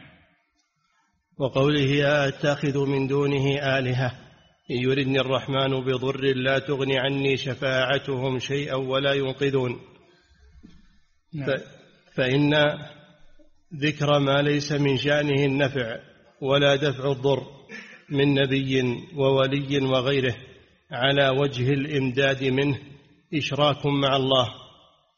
وقوله أتخذ من دونه آلهة إن يردني الرحمن بضر لا تغني عني شفاعتهم شيئا ولا ينقذون. نعم. فإن ذكر ما ليس من شأنه النفع ولا دفع الضر من نبي وولي وغيره على وجه الإمداد منه إشراك مع الله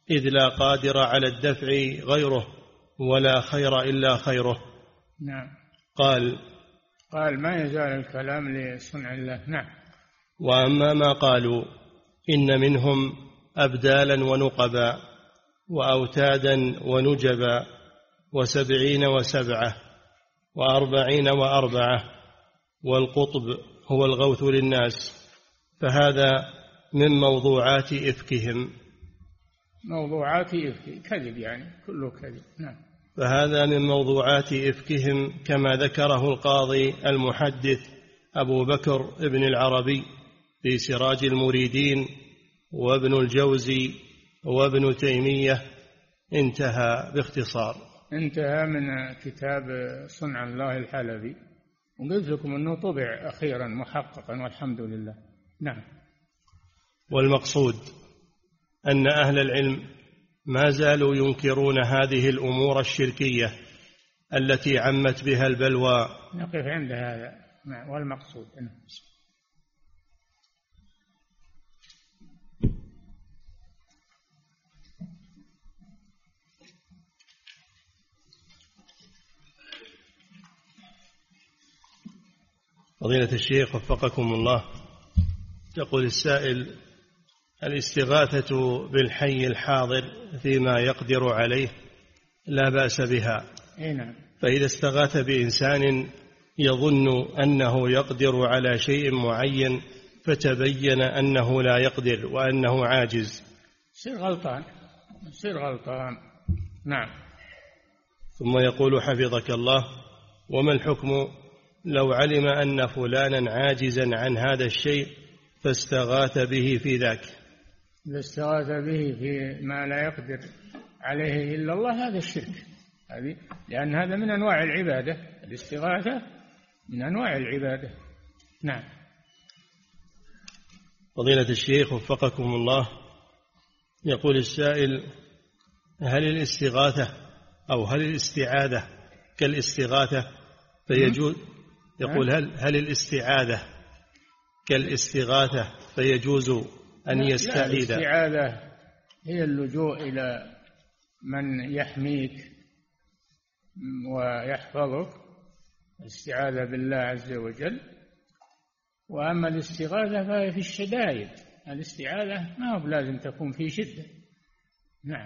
إذ لا قادر على الدفع غيره ولا خير إلا خيره. نعم. قال ما يزال الكلام لصنع الله. نعم. وأما ما قالوا إن منهم أبدالا ونقبا وأوتادا ونجبا 70 و7 و40 و4 والقطب هو الغوث للناس، فهذا من موضوعات إفكهم. موضوعات إفك كذب، يعني كله كذب. نعم. فهذا من موضوعات إفكهم كما ذكره القاضي المحدث أبو بكر ابن العربي في سراج المريدين وابن الجوزي وابن تيمية. انتهى باختصار. انتهى من كتاب صنع الله الحلبي، وقلت لكم أنه طبع أخيرا محققا والحمد لله. نعم. والمقصود أن أهل العلم ما زالوا ينكرون هذه الأمور الشركية التي عمت بها البلوى. نقف عند هذا. والمقصود فضيلة الشيخ وفقكم الله، يقول السائل: الاستغاثة بالحي الحاضر فيما يقدر عليه لا بأس بها، نعم. فإذا استغاث بإنسان يظن أنه يقدر على شيء معين فتبين أنه لا يقدر وأنه عاجز، يصير غلطان. نعم. ثم يقول حفظك الله: وما الحكم لو علم أن فلانا عاجزا عن هذا الشيء فاستغاث به في ذاك؟ الاستغاثة به في ما لا يقدر عليه إلا الله هذا الشرك، لأن هذا من أنواع العبادة. الاستغاثة من أنواع العبادة. نعم. فضيلة الشيخ وفقكم الله، يقول السائل: هل الاستغاثة أو هل الاستعاذة كالاستغاثة فيجوز؟ يقول هل الاستعاذة كالاستغاثة فيجوز أن يستعيذ؟ الاستعاذة هي اللجوء إلى من يحميك ويحفظك، الاستعاذة بالله عز وجل. وأما الاستغاثة فهي في الشدائد. الاستعاذة ما هو لازم تكون في شدة. نعم.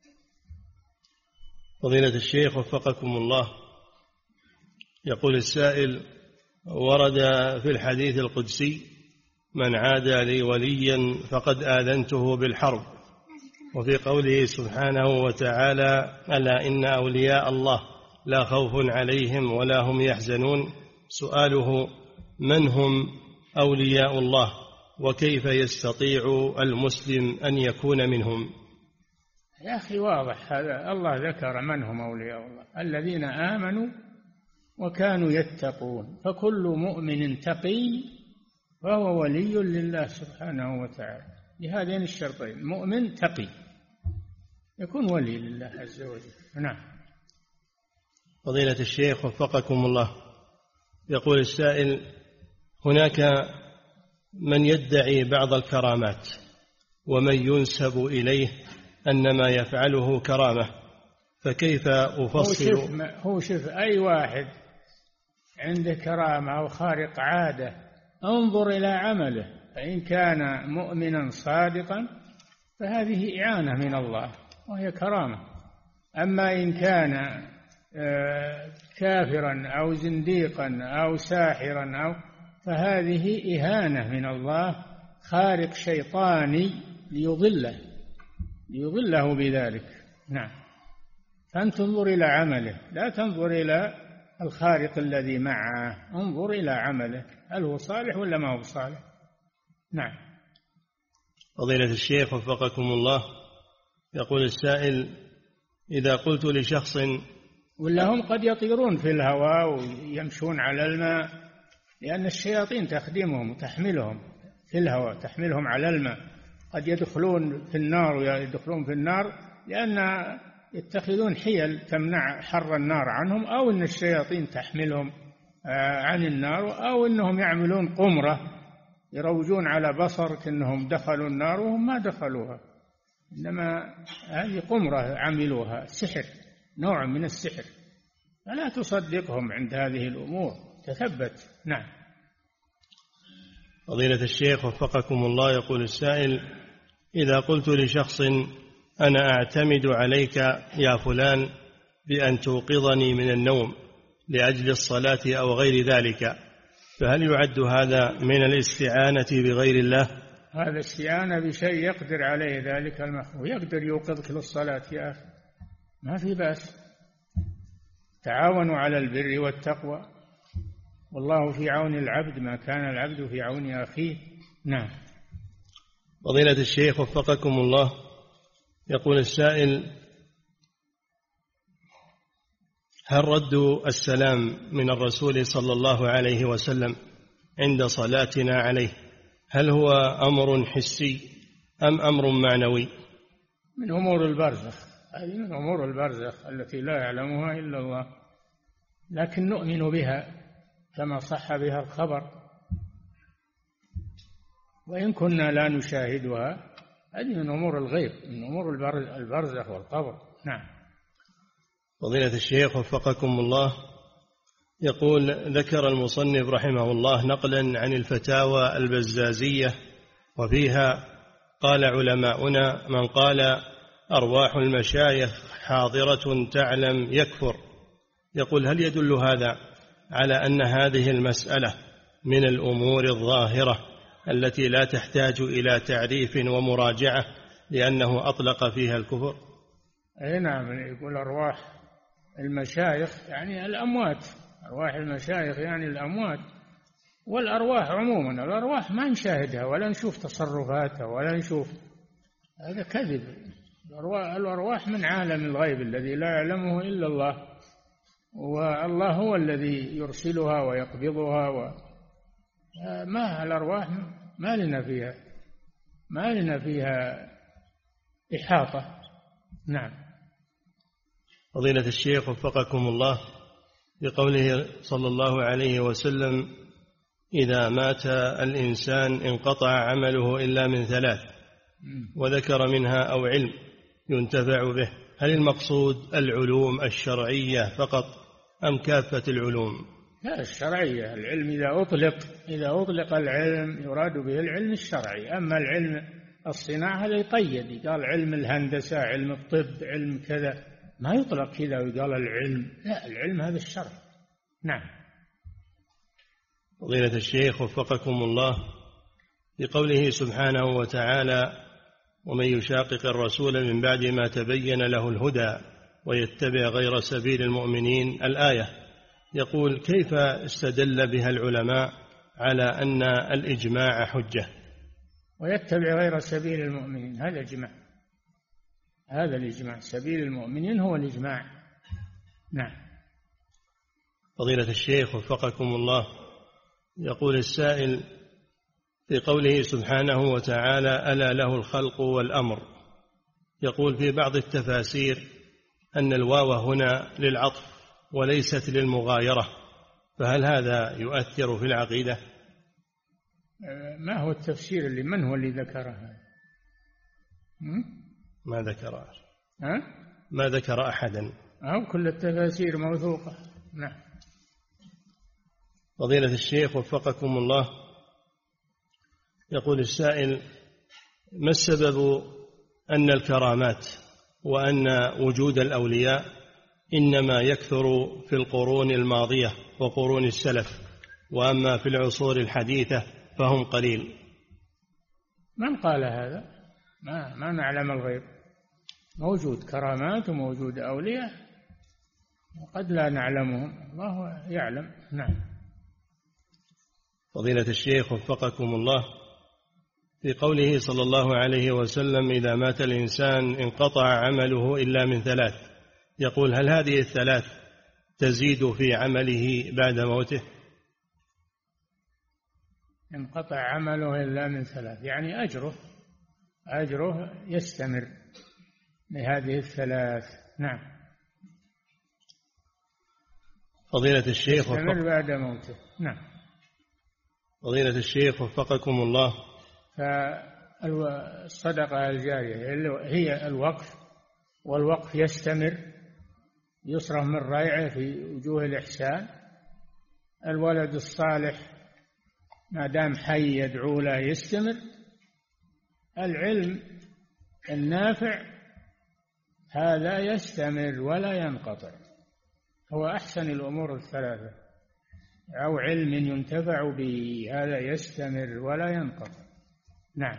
فضيلة الشيخ وفقكم الله، يقول السائل: ورد في الحديث القدسي: من عادى لي وليا فقد آذنته بالحرب، وفي قوله سبحانه وتعالى: ألا إن أولياء الله لا خوف عليهم ولا هم يحزنون. سؤاله: من هم أولياء الله وكيف يستطيع المسلم أن يكون منهم؟ يا أخي واضح هذا، الله ذكر من هم أولياء الله: الذين آمنوا وكانوا يتقون. فكل مؤمن تقي فهو ولي لله سبحانه وتعالى بهذين الشرطين: مؤمن تقي يكون ولي لله عز وجل. نعم. فضيلة الشيخ وفقكم الله، يقول السائل: هناك من يدعي بعض الكرامات ومن ينسب إليه أن ما يفعله كرامة، فكيف أفصل؟ هو شوف أي واحد عنده كرامة أو خارق عادة انظر إلى عمله، فإن كان مؤمنا صادقا فهذه إعانة من الله وهي كرامة. أما إن كان كافرا أو زنديقا أو ساحرا فهذه إهانة من الله، خارق شيطاني ليضله بذلك. نعم. فأنت تنظر إلى عمله لا تنظر إلى الخارق الذي معه، انظر إلى عمله هل هو صالح ولا ما هو صالح. نعم. فضيلة الشيخ وفقكم الله، يقول السائل: إذا قلت لشخص ولا هم قد يطيرون في الهواء ويمشون على الماء، لأن الشياطين تخدمهم وتحملهم في الهواء، تحملهم على الماء. قد يدخلون في النار ويدخلون في النار لأن يتخذون حيل تمنع حر النار عنهم، أو أن الشياطين تحملهم عن النار، أو أنهم يعملون قمرة يروجون على بصر أنهم دخلوا النار وهم ما دخلوها. إنما هذه قمرة عملوها سحر، نوع من السحر، فلا تصدقهم عند هذه الأمور، تثبت. نعم. فضيلة الشيخ وفقكم الله، يقول السائل: إذا قلت لشخص: أنا أعتمد عليك يا فلان بأن توقظني من النوم لأجل الصلاة أو غير ذلك، فهل يعد هذا من الاستعانة بغير الله؟ هذا استعانة بشيء يقدر عليه ذلك المخلوق، يقدر يوقظك للصلاة يا أخي، ما في بأس. تعاونوا على البر والتقوى، والله في عون العبد ما كان العبد في عون أخيه. نعم. فضيلة الشيخ وفقكم الله، يقول السائل: هل رد السلام من الرسول صلى الله عليه وسلم عند صلاتنا عليه هل هو أمر حسي أم أمر معنوي؟ من أمور البرزخ، هذه من أمور البرزخ التي لا يعلمها إلا الله، لكن نؤمن بها كما صح بها الخبر، وإن كنا لا نشاهدها، هذه من أمور الغيب، من أمور البرزخ والقبر. نعم. فضيلة الشيخ وفقكم الله، يقول: ذكر المصنف رحمه الله نقلا عن الفتاوى البزازية، وفيها قال علماؤنا: من قال أرواح المشايخ حاضرة تعلم يكفر. يقول: هل يدل هذا على أن هذه المسألة من الأمور الظاهرة التي لا تحتاج إلى تعريف ومراجعة لأنه أطلق فيها الكفر؟ أي نعم. يقول أرواح المشايخ يعني الأموات، أرواح المشايخ يعني الأموات، والأرواح عموما، الأرواح ما نشاهدها ولا نشوف تصرفاتها ولا نشوف، هذا كذب. الأرواح من عالم الغيب الذي لا يعلمه إلا الله، والله هو الذي يرسلها ويقبضها، ما الأرواح ما لنا فيها إحاطة. نعم. فضيلة الشيخ وفقكم الله، بقوله صلى الله عليه وسلم: إذا مات الإنسان انقطع عمله إلا من ثلاث، وذكر منها أو علم ينتفع به، هل المقصود العلوم الشرعية فقط أم كافة العلوم؟ لا، الشرعية. العلم إذا أطلق العلم يراد به العلم الشرعي، أما العلم الصناعة هذا يقيد، قال علم الهندسة، علم الطب، علم كذا، ما يطلق كذا ويقال العلم، لا، العلم هذا الشرع. نعم. فضيلة الشيخ وفقكم الله، بقوله سبحانه وتعالى: ومن يشاقق الرسول من بعد ما تبين له الهدى ويتبع غير سبيل المؤمنين، الآية، يقول: كيف استدل بها العلماء على أن الإجماع حجة؟ ويتبع غير سبيل المؤمنين، هذا إجماع، هذا الإجماع، سبيل المؤمنين هو الإجماع. نعم. فضيلة الشيخ وفقكم الله، يقول السائل: في قوله سبحانه وتعالى: ألا له الخلق والأمر، يقول في بعض التفاسير أن الواو هنا للعطف وليست للمغايرة، فهل هذا يؤثر في العقيدة؟ ما هو التفسير من هو اللي ذكرها؟ ما ذكر أحدا، كل التفاسير موثوقة. نعم. فضيلة الشيخ وفقكم الله، يقول السائل: ما السبب أن الكرامات وأن وجود الأولياء إنما يكثر في القرون الماضية وقرون السلف، وأما في العصور الحديثة فهم قليل؟ من قال هذا؟ ما نعلم الغيب، موجود كرامات وموجود أولياء وقد لا نعلمهم، الله يعلم. نعم. فضيلة الشيخ وفقكم الله، في قوله صلى الله عليه وسلم: إذا مات الإنسان انقطع عمله إلا من ثلاث، يقول: هل هذه الثلاث تزيد في عمله بعد موته؟ انقطع عمله إلا من ثلاث، يعني أجره يستمر لهذه الثلاث. نعم. فضيلة الشيخ يستمر بعد موته. نعم. فضيلة الشيخ وفقكم الله، الصدقة الجارية هي الوقف، والوقف يستمر، يصرف من ريعه في وجوه الإحسان. الولد الصالح ما دام حي يدعو له يستمر. العلم النافع هذا يستمر ولا ينقطع، هو أحسن الأمور الثلاثة. أو علم ينتفع به، هذا يستمر ولا ينقطع. نعم.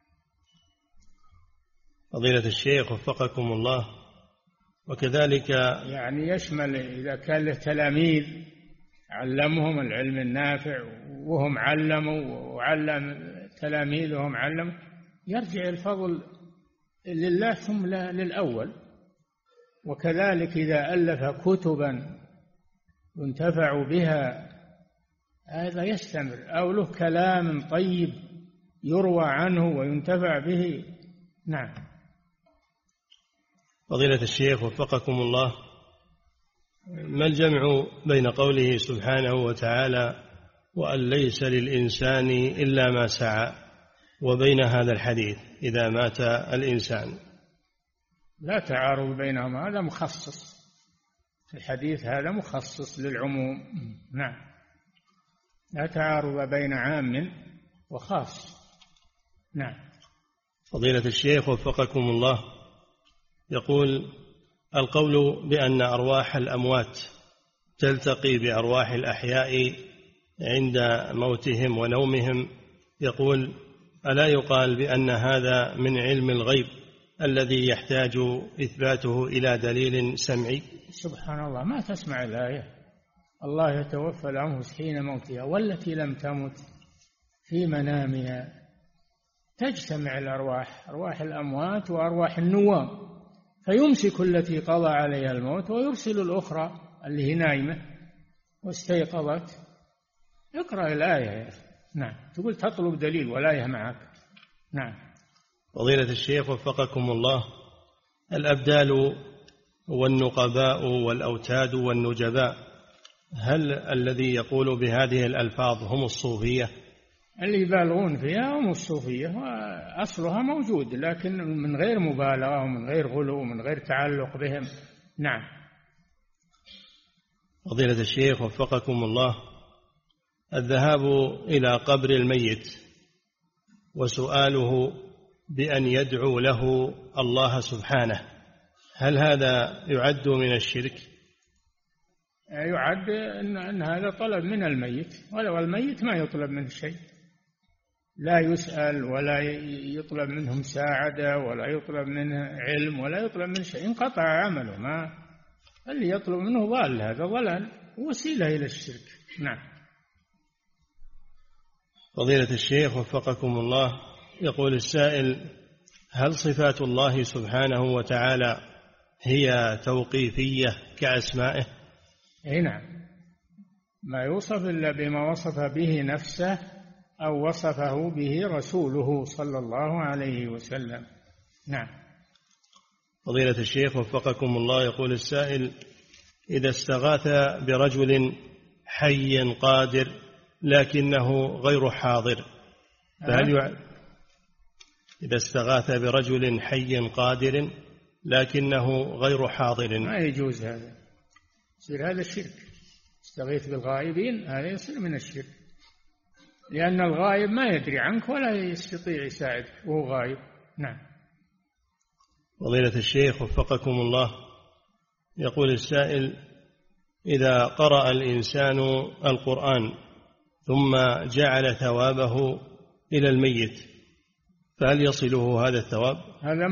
فضيلة الشيخ وفقكم الله، وكذلك يعني يشمل إذا كان له تلاميذ علمهم العلم النافع وهم علموا وعلم تلاميذهم علموا، يرجع الفضل لله ثم للأول. وكذلك إذا ألف كتبا ينتفع بها هذا يستمر، أو له كلام طيب يروى عنه وينتفع به. نعم. فضيلة الشيخ وفقكم الله، ما الجمع بين قوله سبحانه وتعالى وأن ليس للإنسان إلا ما سعى وبين هذا الحديث إذا مات الإنسان؟ لا تعارض بينهما، هذا مخصص في الحديث، هذا مخصص للعموم. نعم، لا تعارض بين عام وخاص. نعم. فضيلة الشيخ وفقكم الله، يقول القول بأن أرواح الأموات تلتقي بأرواح الأحياء عند موتهم ونومهم، يقول ألا يقال بأن هذا من علم الغيب الذي يحتاج إثباته إلى دليل سمعي؟ سبحان الله، ما تسمع الآية الله يتوفى الأنفس حين موتها والتي لم تمت في منامها. تجتمع الأرواح، أرواح الأموات وأرواح النوام، فيمسك التي قضى عليها الموت ويرسل الأخرى اللي هي نايمة واستيقظت. اقرأ الآية يا أخي. نعم. تقول تطلب دليل والآية معك. نعم. فضيلة الشيخ وفقكم الله، الأبدال والنقباء والأوتاد والنجباء، هل الذي يقول بهذه الألفاظ هم الصوفية؟ اللي يبالغون فيها هم الصوفية، وأصلها موجود لكن من غير مبالغة ومن غير غلو ومن غير تعلق بهم. نعم. فضيلة الشيخ وفقكم الله، الذهاب إلى قبر الميت وسؤاله بأن يدعو له الله سبحانه، هل هذا يعد من الشرك؟ يعد أن هذا طلب من الميت، ولو الميت ما يطلب منه شيء، لا يسأل ولا يطلب منه مساعدة ولا يطلب منه علم ولا يطلب منه شيء، انقطع عمله. ما اللي يطلب منه ضال، هذا ضلال وسيلة إلى الشرك. نعم. فضيلة الشيخ وفقكم الله، يقول السائل هل صفات الله سبحانه وتعالى هي توقيفية كأسمائه؟ أي نعم، ما يوصف إلا بما وصف به نفسه أو وصفه به رسوله صلى الله عليه وسلم. نعم. فضيلة الشيخ وفقكم الله، يقول السائل إذا استغاث برجل حي قادر لكنه غير حاضر، إذا استغاث برجل حي قادر لكنه غير حاضر، ما يجوز هذا، يصير هذا الشرك. استغيث بالغائبين، هذا يصير من الشرك، لأن الغائب ما يدري عنك ولا يستطيع يساعدك وهو غائب. نعم. فضيلة الشيخ وفقكم الله، يقول السائل إذا قرأ الإنسان القرآن ثم جعل ثوابه إلى الميت فهل يصله هذا الثواب؟ هذا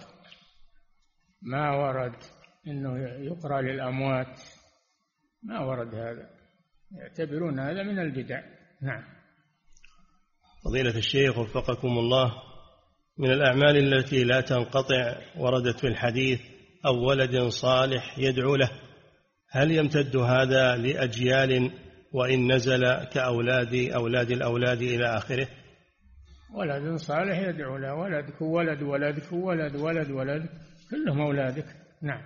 ما ورد إنه يقرأ للأموات، ما ورد هذا، يعتبرون هذا من البدع. نعم. فضيلة الشيخ وفقكم الله، من الأعمال التي لا تنقطع وردت في الحديث أو ولد صالح يدعو له، هل يمتد هذا لأجيال وإن نزل كأولاد الأولاد إلى آخره؟ ولد صالح يدعو له، ولدك ولد ولدك ولد ولد ولدك كلهم أولادك. نعم.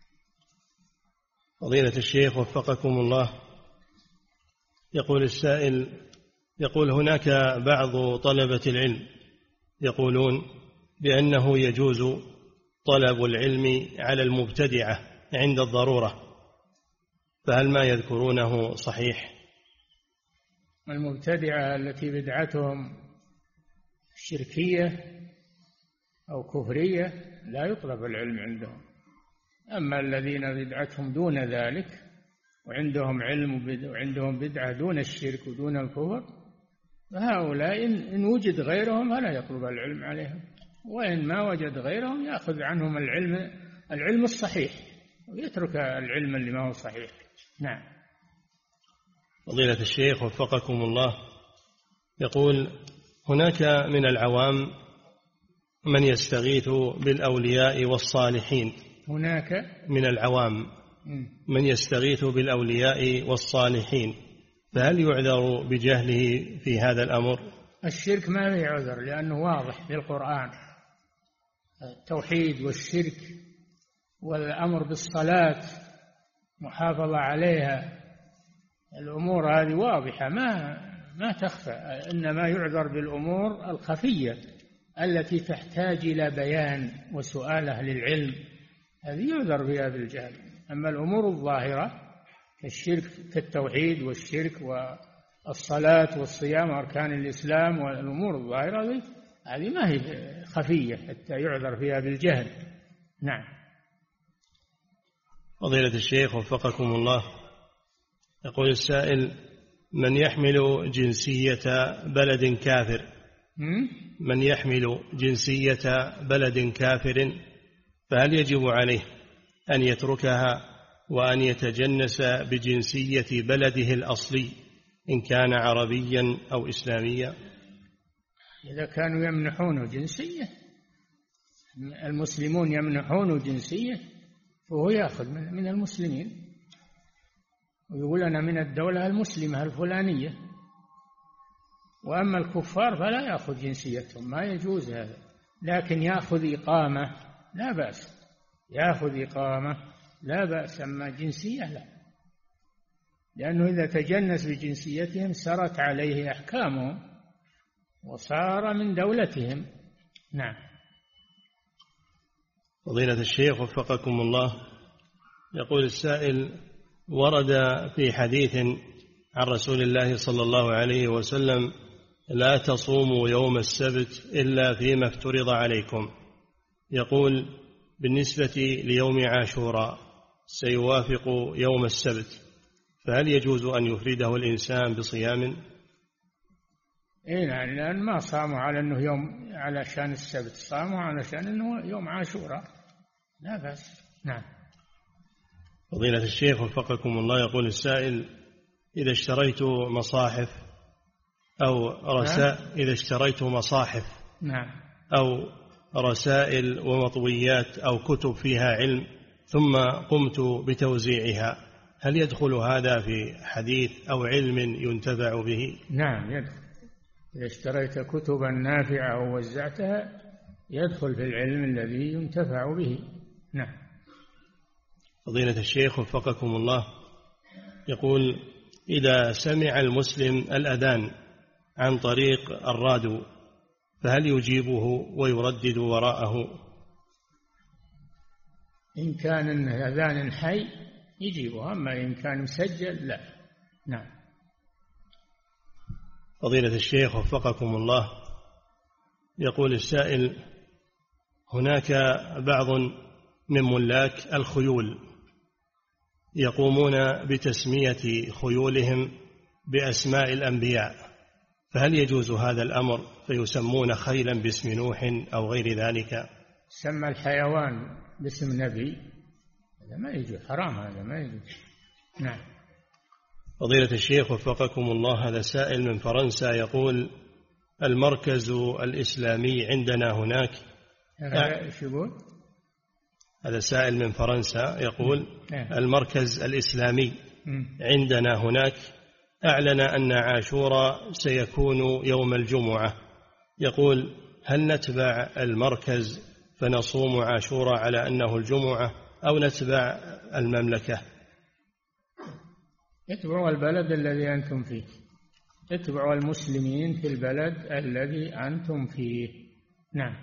فضيلة الشيخ وفقكم الله، يقول السائل، يقول هناك بعض طلبة العلم يقولون بأنه يجوز طلب العلم على المبتدعة عند الضرورة، فهل ما يذكرونه صحيح؟ المبتدعة التي بدعتهم شركية أو كفرية لا يطلب العلم عندهم. أما الذين بدعتهم دون ذلك وعندهم علم وعندهم بدعة دون الشرك ودون الكفر، فهؤلاء إن وجد غيرهم فلا يطلب العلم عليهم، وإن ما وجد غيرهم يأخذ عنهم العلم الصحيح ويترك العلم اللي ما هو صحيح. نعم. فضيلة الشيخ وفقكم الله، يقول هناك من العوام من يستغيث بالأولياء والصالحين. هناك من العوام من يستغيث بالأولياء والصالحين، فهل يعذر بجهله في هذا الأمر؟ الشرك ما له عذر لأنه واضح في القرآن، التوحيد والشرك والأمر بالصلاة محافظة عليها، الأمور هذه واضحة ما تخفى، إنما يعذر بالأمور الخفية التي تحتاج إلى بيان وسؤال أهل العلم، هذه يعذر بها بالجهل. أما الأمور الظاهرة كالشرك كالتوحيد والشرك والصلاة والصيام وأركان الإسلام والأمور الظاهرة هذه ما هي خفية حتى يعذر فيها بالجهل. نعم. فضيلة الشيخ وفقكم الله، يقول السائل من يحمل جنسية بلد كافر من يحمل جنسية بلد كافر فهل يجب عليه أن يتركها وأن يتجنس بجنسية بلده الأصلي إن كان عربيا أو إسلاميا؟ إذا كانوا يمنحونه جنسية، المسلمون يمنحونه جنسية، فهو يأخذ من المسلمين ويقول أنا من الدولة المسلمة الفلانية. وأما الكفار فلا يأخذ جنسيتهم، ما يجوز هذا، لكن يأخذ إقامة لا بأس، يأخذ إقامة لا بأس، أما جنسية لا، لأنه إذا تجنس بجنسيتهم سرت عليه أحكامهم وصار من دولتهم. نعم. فضيلة الشيخ وفقكم الله، يقول السائل ورد في حديث عن رسول الله صلى الله عليه وسلم لا تصوموا يوم السبت إلا فيما افترض عليكم، يقول بالنسبة ليوم عاشوراء سيوافق يوم السبت، فهل يجوز أن يفرده الإنسان بصيام؟ نعم، لأن ما صاموا على أنه يوم علشان السبت، صاموا علشان أنه يوم عاشوراء، لا بأس. نعم. فضيلة الشيخ وفقكم الله، يقول السائل إذا اشتريت مصاحف أو رسائل إذا اشتريت مصاحف نعم أو رسائل ومطويات أو كتب فيها علم ثم قمت بتوزيعها، هل يدخل هذا في حديث أو علم ينتفع به؟ نعم يدخل، إذا اشتريت كتبا نافعة ووزعتها يدخل في العلم الذي ينتفع به. نعم. فضيلة الشيخ وفقكم الله، يقول إذا سمع المسلم الأذان عن طريق الراديو فهل يجيبه ويردد وراءه؟ إن كان الأذان حي يجيبه، أما إن كان مسجل لا. نعم. فضيلة الشيخ وفقكم الله، يقول السائل هناك بعض من ملاك الخيول يقومون بتسمية خيولهم بأسماء الأنبياء، فهل يجوز هذا الأمر فيسمون خيلا باسم نوح أو غير ذلك؟ سمى الحيوان باسم نبي، هذا ما يجوز، حرام، هذا ما يجوز. نعم. فضيلة الشيخ وفقكم الله، هذا سائل من فرنسا يقول المركز الإسلامي عندنا هناك. هذا سائل من فرنسا يقول المركز الإسلامي عندنا هناك أعلن أن عاشوراء سيكون يوم الجمعة، يقول هل نتبع المركز فنصوم عاشوراء على أنه الجمعة أو نتبع المملكة؟ اتبعوا البلد الذي أنتم فيه، اتبعوا المسلمين في البلد الذي أنتم فيه، نعم.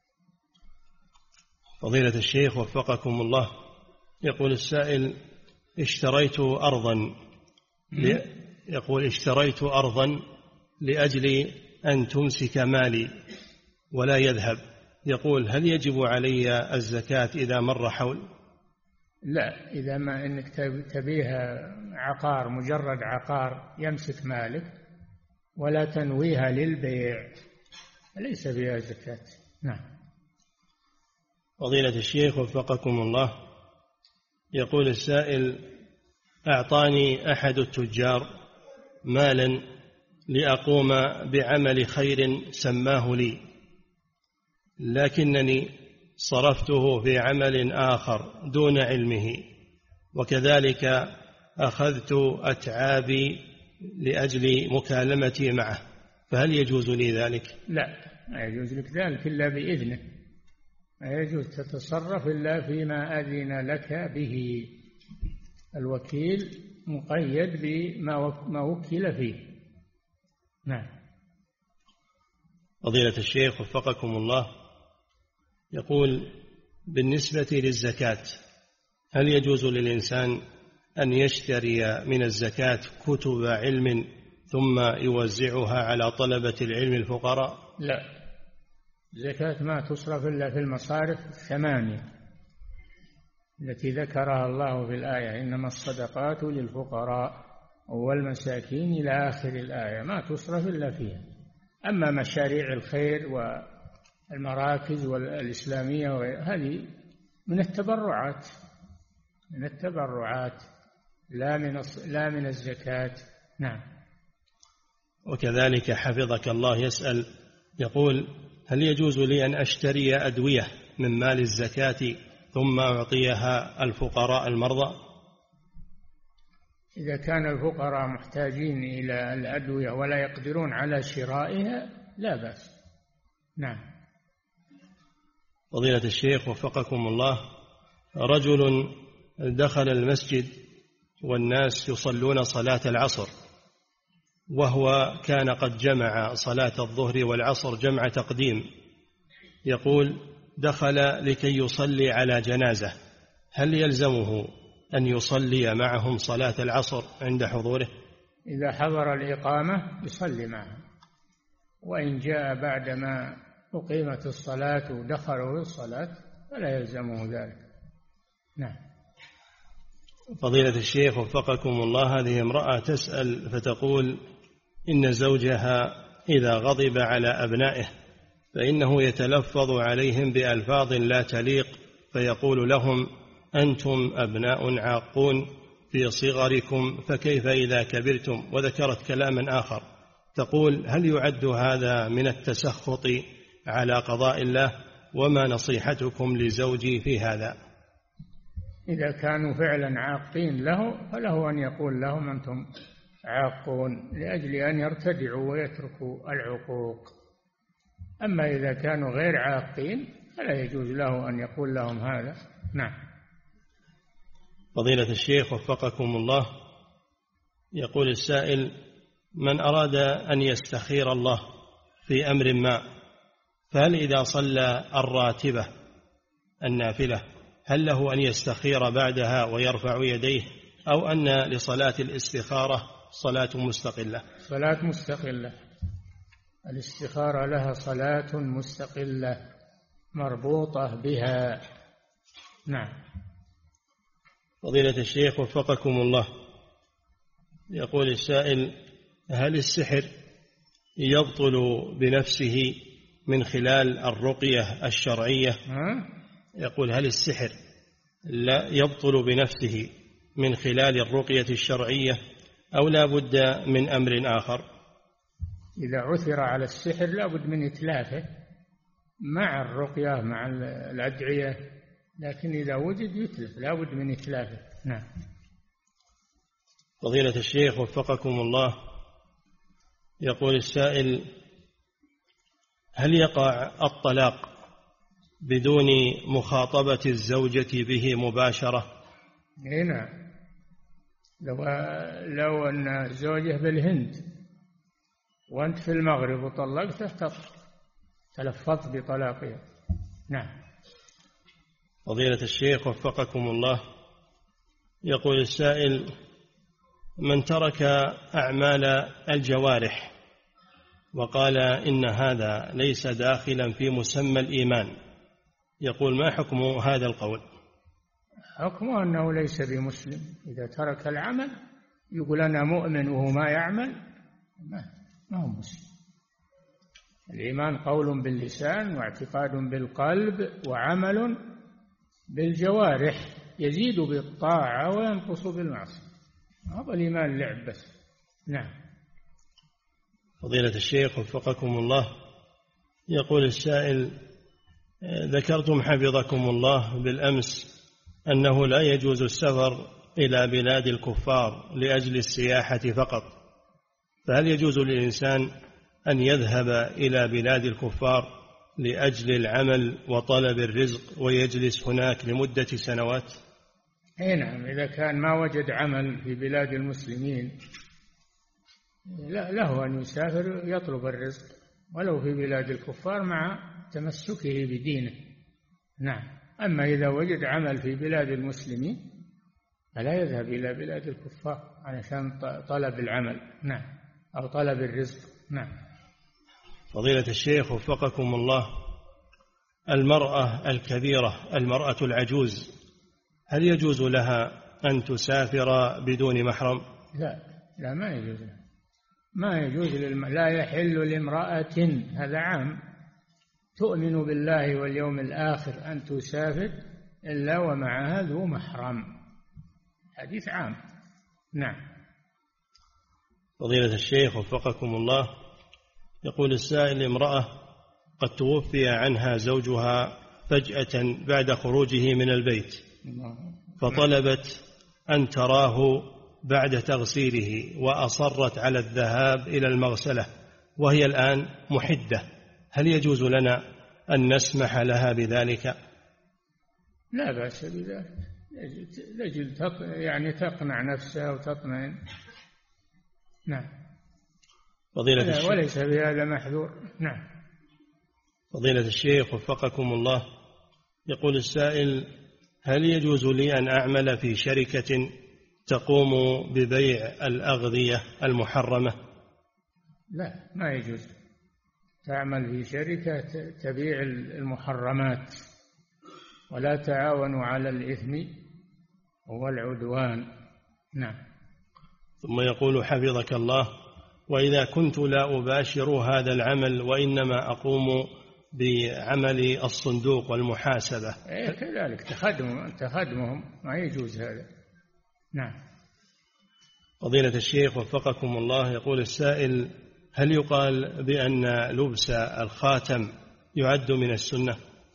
فضيلة الشيخ وفقكم الله، يقول السائل: اشتريت أرضا لأجل أن تمسك مالي ولا يذهب. يقول: هل يجب علي الزكاة إذا مر حول؟ لا، إذا ما إنك تبيها عقار، مجرد عقار يمسك مالك ولا تنويها للبيع، ليس فيها زكاة. نعم. فضيلة الشيخ وفقكم الله، يقول السائل: أعطاني أحد التجار مالا لأقوم بعمل خير سماه لي، لكنني صرفته في عمل آخر دون علمه، وكذلك أخذت أتعابي لأجل مكالمتي معه، فهل يجوز لي ذلك؟ لا، ما يجوز لك ذلك إلا بإذنه، ما يجوز تتصرف إلا فيما أذن لك به. الوكيل مقيد بما وكل فيه. نعم. فضيلة الشيخ وفقكم الله، يقول: بالنسبة للزكاة، هل يجوز للإنسان أن يشتري من الزكاة كتب علم ثم يوزعها على طلبة العلم الفقراء؟ لا، الزكاة ما تصرف إلا في المصارف 8 التي ذكرها الله في الآية: إنما الصدقات للفقراء والمساكين إلى آخر الآية، ما تصرف إلا فيها. أما مشاريع الخير والمراكز الإسلامية هذه من التبرعات، لا من الزكاة. نعم. وكذلك حفظك الله يسأل، يقول: هل يجوز لي أن أشتري أدوية من مال الزكاة ثم أعطيها الفقراء المرضى؟ إذا كان الفقراء محتاجين إلى الأدوية ولا يقدرون على شرائها لا بأس. نعم. فضيلة الشيخ وفقكم الله، رجل دخل المسجد والناس يصلون صلاة العصر، وهو كان قد جمع صلاة الظهر والعصر جمع تقديم، يقول: دخل لكي يصلي على جنازة، هل يلزمه أن يصلي معهم صلاة العصر عند حضوره؟ إذا حضر الإقامة يصلي معهم، وإن جاء بعدما أقيمت الصلاة ودخلوا في الصلاة فلا يلزمه ذلك. نعم. فضيلة الشيخ وفقكم الله، هذه امرأة تسأل فتقول: إن زوجها إذا غضب على أبنائه فإنه يتلفظ عليهم بألفاظ لا تليق، فيقول لهم: أنتم أبناء عاقون في صغركم، فكيف إذا كبرتم؟ وذكرت كلاما آخر. تقول: هل يعد هذا من التسخط على قضاء الله؟ وما نصيحتكم لزوجي في هذا؟ إذا كانوا فعلا عاقين له فله أن يقول لهم: أنتم عاقون، لأجل أن يرتدعوا ويتركوا العقوق. أما إذا كانوا غير عاقين فلا يجوز له أن يقول لهم هذا. نعم. فضيلة الشيخ وفقكم الله، يقول السائل: من أراد أن يستخير الله في أمر ما، فهل إذا صلى الراتبة النافلة هل له أن يستخير بعدها ويرفع يديه، أو أن لصلاة الاستخارة صلاة مستقلة؟ صلاة مستقلة، الاستخارة لها صلاة مستقلة مربوطة بها. نعم. فضيلة الشيخ وفقكم الله، يقول السائل: هل السحر يبطل بنفسه من خلال الرقية الشرعية؟ يقول: هل السحر لا يبطل بنفسه من خلال الرقية الشرعية أو لا بد من أمر آخر؟ إذا عثر على السحر لا بد من إتلافه مع الرقية مع الأدعية، لكن إذا وجد يتلف، لا بد من إتلافه. نعم. فضيلة الشيخ وفقكم الله، يقول السائل: هل يقع الطلاق بدون مخاطبة الزوجة به مباشرة؟ نعم. لو أن زوجه بالهند وأنت في المغرب وطلقته تلفظت بطلاقها. نعم. فضيلة الشيخ وفقكم الله، يقول السائل: من ترك أعمال الجوارح وقال إن هذا ليس داخلا في مسمى الإيمان، يقول ما حكم هذا القول؟ حكمه أنه ليس بمسلم. إذا ترك العمل يقول أنا مؤمن وهو ما يعمل، ما هو مسلم. الإيمان قول باللسان واعتقاد بالقلب وعمل بالجوارح، يزيد بالطاعة وينقص بالمعصية. هذا الإيمان لعب بس. نعم. فضيلة الشيخ وفقكم الله، يقول السائل: ذكرتم حفظكم الله بالأمس أنه لا يجوز السفر إلى بلاد الكفار لأجل السياحة فقط، فهل يجوز للإنسان أن يذهب إلى بلاد الكفار لأجل العمل وطلب الرزق ويجلس هناك لمدة سنوات؟ أي نعم، إذا كان ما وجد عمل في بلاد المسلمين له أن يسافر يطلب الرزق ولو في بلاد الكفار مع تمسكه بدينه. نعم. أما إذا وجد عمل في بلاد المسلمين فلا يذهب إلى بلاد الكفار علشان طلب العمل. نعم. أو طلب الرزق. نعم. فضيلة الشيخ وفقكم الله، المرأة الكبيرة، المرأة العجوز، هل يجوز لها أن تسافر بدون محرم؟ لا ما يجوز. ما يجوز لا يحل لامرأة، هذا عام، تؤمن بالله واليوم الآخر أن تسافر إلا ومعها ذو محرم. حديث عام. نعم. فضيلة الشيخ وفقكم الله، يقول السائل: امرأة قد توفي عنها زوجها فجأة بعد خروجه من البيت، فطلبت أن تراه بعد تغسيله وأصرت على الذهاب إلى المغسلة وهي الآن محدة، هل يجوز لنا أن نسمح لها بذلك؟ لا بأس بذلك، لجل يعني تقنع نفسها وتطمئن. نعم. فضيلة الشيخ وليس بهذا محذور. نعم. فضيلة الشيخ وفقكم الله، يقول السائل: هل يجوز لي أن أعمل في شركة تقوم ببيع الأغذية المحرمة؟ لا، ما يجوز تعمل في شركة تبيع المحرمات، ولا تعاونوا على الإثم والعدوان. نعم. ثم يقول حفظك الله: وإذا كنت لا أباشر هذا العمل وإنما أقوم بعمل الصندوق والمحاسبة، كذلك تخدمهم، ما يجوز هذا. نعم. فضيلة الشيخ وفقكم الله، يقول السائل: هل يقال بأن لبس الخاتم يعد من السنة؟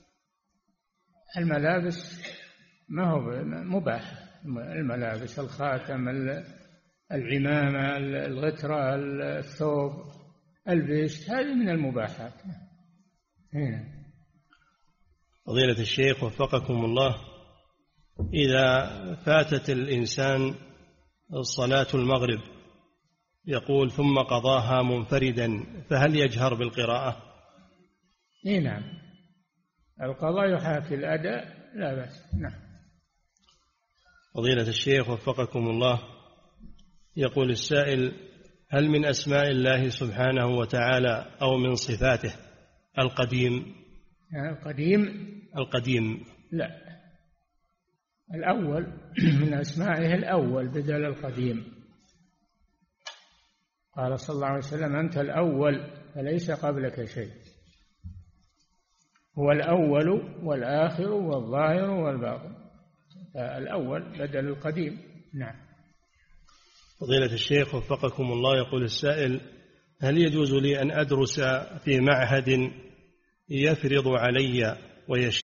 الملابس ما هو مباح، الملابس، الخاتم، العمامة، الغترة، الثوب، البشت، هذه من المباحات. هنا. فضيلة الشيخ وفقكم الله، إذا فاتت الإنسان صلاة المغرب يقول ثم قضاها منفردا، فهل يجهر بالقراءة؟ نعم، القضاء يحاكي الأداء، لا بأس. نعم. فضيلة الشيخ وفقكم الله، يقول السائل: هل من أسماء الله سبحانه وتعالى أو من صفاته القديم؟ القديم لا، الأول من أسمائه الأول بدل القديم. قال صلى الله عليه وسلم: أنت الأول فليس قبلك شيء، هو الأول والآخر والظاهر والباطن، الأول بدل القديم. نعم. فضيلة الشيخ وفقكم الله، يقول السائل: هل يجوز لي أن أدرس في معهد يفرض علي